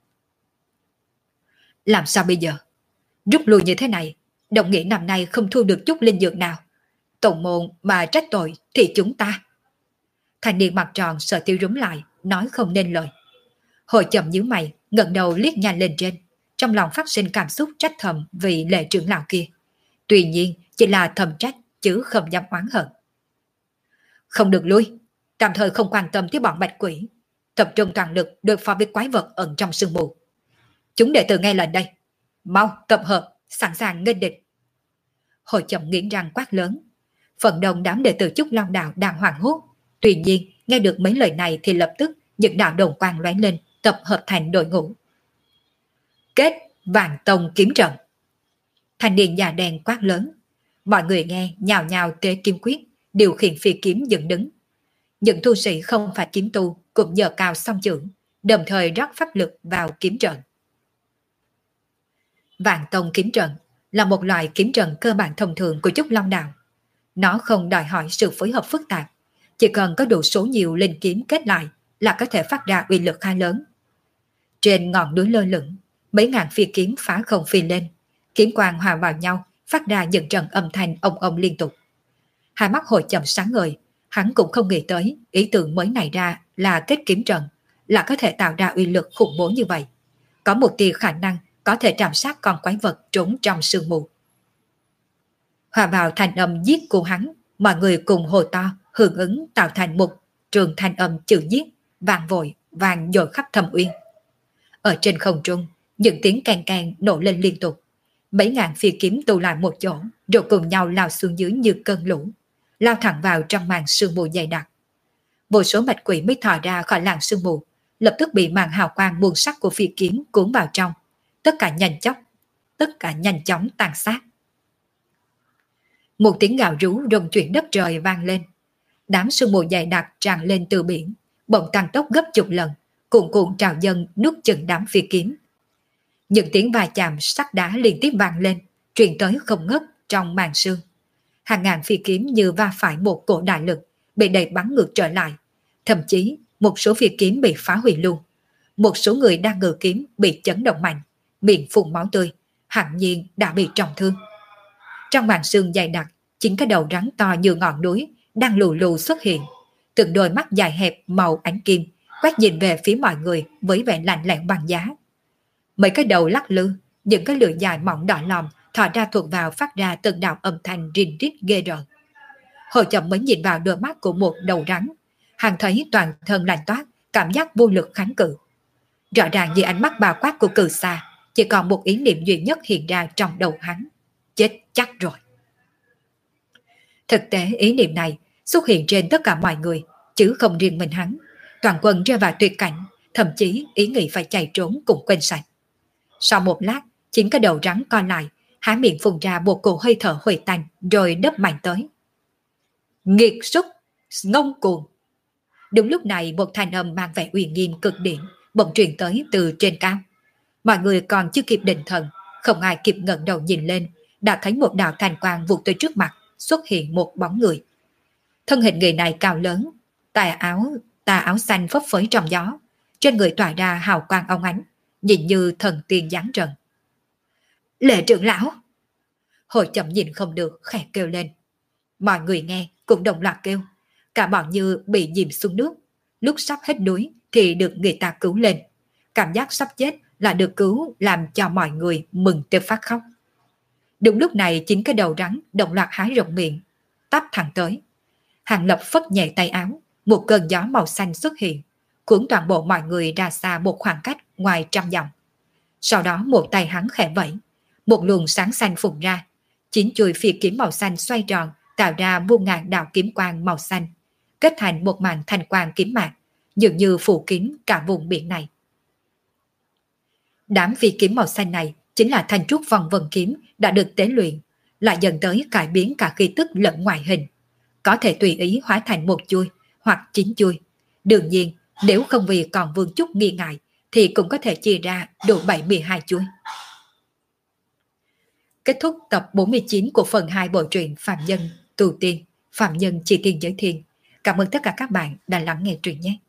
Làm sao bây giờ? Rút lui như thế này, đồng nghĩa năm nay không thu được chút linh dược nào. Tổng môn mà trách tội thì chúng ta. Thanh niên mặt tròn sợ tiêu rúm lại, nói không nên lời. Hội chậm nhíu mày, ngẩng đầu liếc nhanh lên trên, trong lòng phát sinh cảm xúc trách thầm vì lệ trưởng lão kia. Tuy nhiên chỉ là thầm trách chứ không dám oán hận. Không được lui, tạm thời không quan tâm tới bọn bạch quỷ, tập trung toàn lực đối phó với quái vật ẩn trong sương mù. Chúng đệ tử nghe lệnh đây, mau tập hợp, sẵn sàng nghênh địch. Hội chậm nghiến răng quát lớn. Phần đông đám đệ tử Trúc Long Đạo đang hoảng hốt, tuy nhiên nghe được mấy lời này thì lập tức những đạo đồng quang lóe lên, tập hợp thành đội ngũ. Kết Vàng Tông kiếm trận. Thanh niên già đen quát lớn. Mọi người nghe nhào nhào tế kiếm quyết, điều khiển phi kiếm dựng đứng. Những tu sĩ không phải kiếm tu cũng giơ cao song chưởng, đồng thời rót pháp lực vào kiếm trận. Vàng Tông kiếm trận là một loại kiếm trận cơ bản thông thường của Trúc Long Đạo. Nó không đòi hỏi sự phối hợp phức tạp, chỉ cần có đủ số nhiều linh kiếm kết lại là có thể phát ra uy lực khá lớn. Trên ngọn núi lơ lửng, mấy ngàn phi kiếm phá không phi lên, kiếm quang hòa vào nhau, phát ra những trận âm thanh ông ông liên tục. Hai mắt Hội Chậm sáng ngời, hắn cũng không nghĩ tới ý tưởng mới này ra là kết kiếm trận, là có thể tạo ra uy lực khủng bố như vậy. Có một tia khả năng có thể trảm sát con quái vật trốn trong sương mù. Hòa vào thanh âm giết của hắn, mọi người cùng hồ to, hưởng ứng tạo thành một trường thanh âm chữ giết, vang vội, vang dội khắp Thâm Uyên. Ở trên không trung, những tiếng keng keng nổ lên liên tục. Mấy ngàn phi kiếm tụ lại một chỗ, rồi cùng nhau lao xuống dưới như cơn lũ, lao thẳng vào trong màn sương mù dày đặc. Vô số bạch quỷ mới thò ra khỏi làn sương mù, lập tức bị màn hào quang buồn sắc của phi kiếm cuốn vào trong. Tất cả nhanh chóng, tất cả nhanh chóng tàn sát. Một tiếng gào rú rung chuyển đất trời vang lên. Đám sương mù dày đặc tràn lên từ biển, bỗng tăng tốc gấp chục lần, cuồn cuộn trào dâng nuốt chửng đám phi kiếm. Những tiếng va chạm sắt đá liên tiếp vang lên, truyền tới không ngớt trong màn sương. Hàng ngàn phi kiếm như va phải một cổ đại lực, bị đẩy bắn ngược trở lại. Thậm chí một số phi kiếm bị phá hủy luôn. Một số người đang ngự kiếm bị chấn động mạnh, miệng phun máu tươi, hẳn nhiên đã bị trọng thương. Trong màn sương dày đặc, chính cái đầu rắn to như ngọn núi đang lù lù xuất hiện. Từng đôi mắt dài hẹp màu ánh kim quét nhìn về phía mọi người với vẻ lạnh lẽo băng giá. Mấy cái đầu lắc lư, những cái lưỡi dài mỏng đỏ lòm thò ra thuộc vào phát ra từng đạo âm thanh rinh rít ghê rợn. Hồi Chậm mới nhìn vào đôi mắt của một đầu rắn, hắn thấy toàn thân lạnh toát, cảm giác vô lực kháng cự. Rõ ràng như ánh mắt bao quát của cự xà, chỉ còn một ý niệm duy nhất hiện ra trong đầu hắn: chết chắc rồi. Thực tế ý niệm này xuất hiện trên tất cả mọi người, chứ không riêng mình hắn. Toàn quân rơi vào tuyệt cảnh, thậm chí ý nghĩ phải chạy trốn cũng quên sạch. Sau một lát, chính cái đầu rắn co lại, há miệng phun ra một cổ hơi thở huệ tanh, rồi đớp mạnh tới. Nghiệt xúc, ngông cuồng. Đúng lúc này một thanh âm mang vẻ uy nghiêm cực điểm bỗng truyền tới từ trên cao. Mọi người còn chưa kịp định thần, không ai kịp ngẩng đầu nhìn lên, đã thấy một đạo thanh quang vụt tới trước mặt, xuất hiện một bóng người. Thân hình người này cao lớn, tà áo tà áo xanh phấp phới trong gió, trên người tỏa ra hào quang óng ánh, nhìn như thần tiên giáng trần. Lệ trưởng lão! Hội Chậm nhìn không được, khẽ kêu lên. Mọi người nghe cũng đồng loạt kêu, cả bọn như bị dìm xuống nước, lúc sắp hết đuối thì được người ta cứu lên. Cảm giác sắp chết là được cứu làm cho mọi người mừng tới phát khóc. Đúng lúc này chính cái đầu rắn đồng loạt há rộng miệng, tắp thẳng tới. Hàng Lập phất nhẹ tay áo, một cơn gió màu xanh xuất hiện, cuốn toàn bộ mọi người ra xa một khoảng cách ngoài trăm dặm. Sau đó một tay hắn khẽ vẫy, một luồng sáng xanh phùng ra, chín chuôi phi kiếm màu xanh xoay tròn, tạo ra muôn ngàn đạo kiếm quang màu xanh, kết thành một màn thanh quang kiếm mạc, dường như phủ kín cả vùng biển này. Đám phi kiếm màu xanh này chính là thanh trúc vòng vần kiếm đã được tế luyện, lại dần tới cải biến cả khí tức lẫn ngoại hình, có thể tùy ý hóa thành một chuôi hoặc chín chuôi. Đương nhiên, nếu không vì còn vương chút nghi ngại, thì cũng có thể chia ra đủ bảy mươi hai chuôi. Kết thúc tập bốn mươi chín của phần hai bộ truyện Phạm Nhân Tu Tiên, Phạm Nhân Chi Tiên Giới Thiên. Cảm ơn tất cả các bạn đã lắng nghe truyện nhé.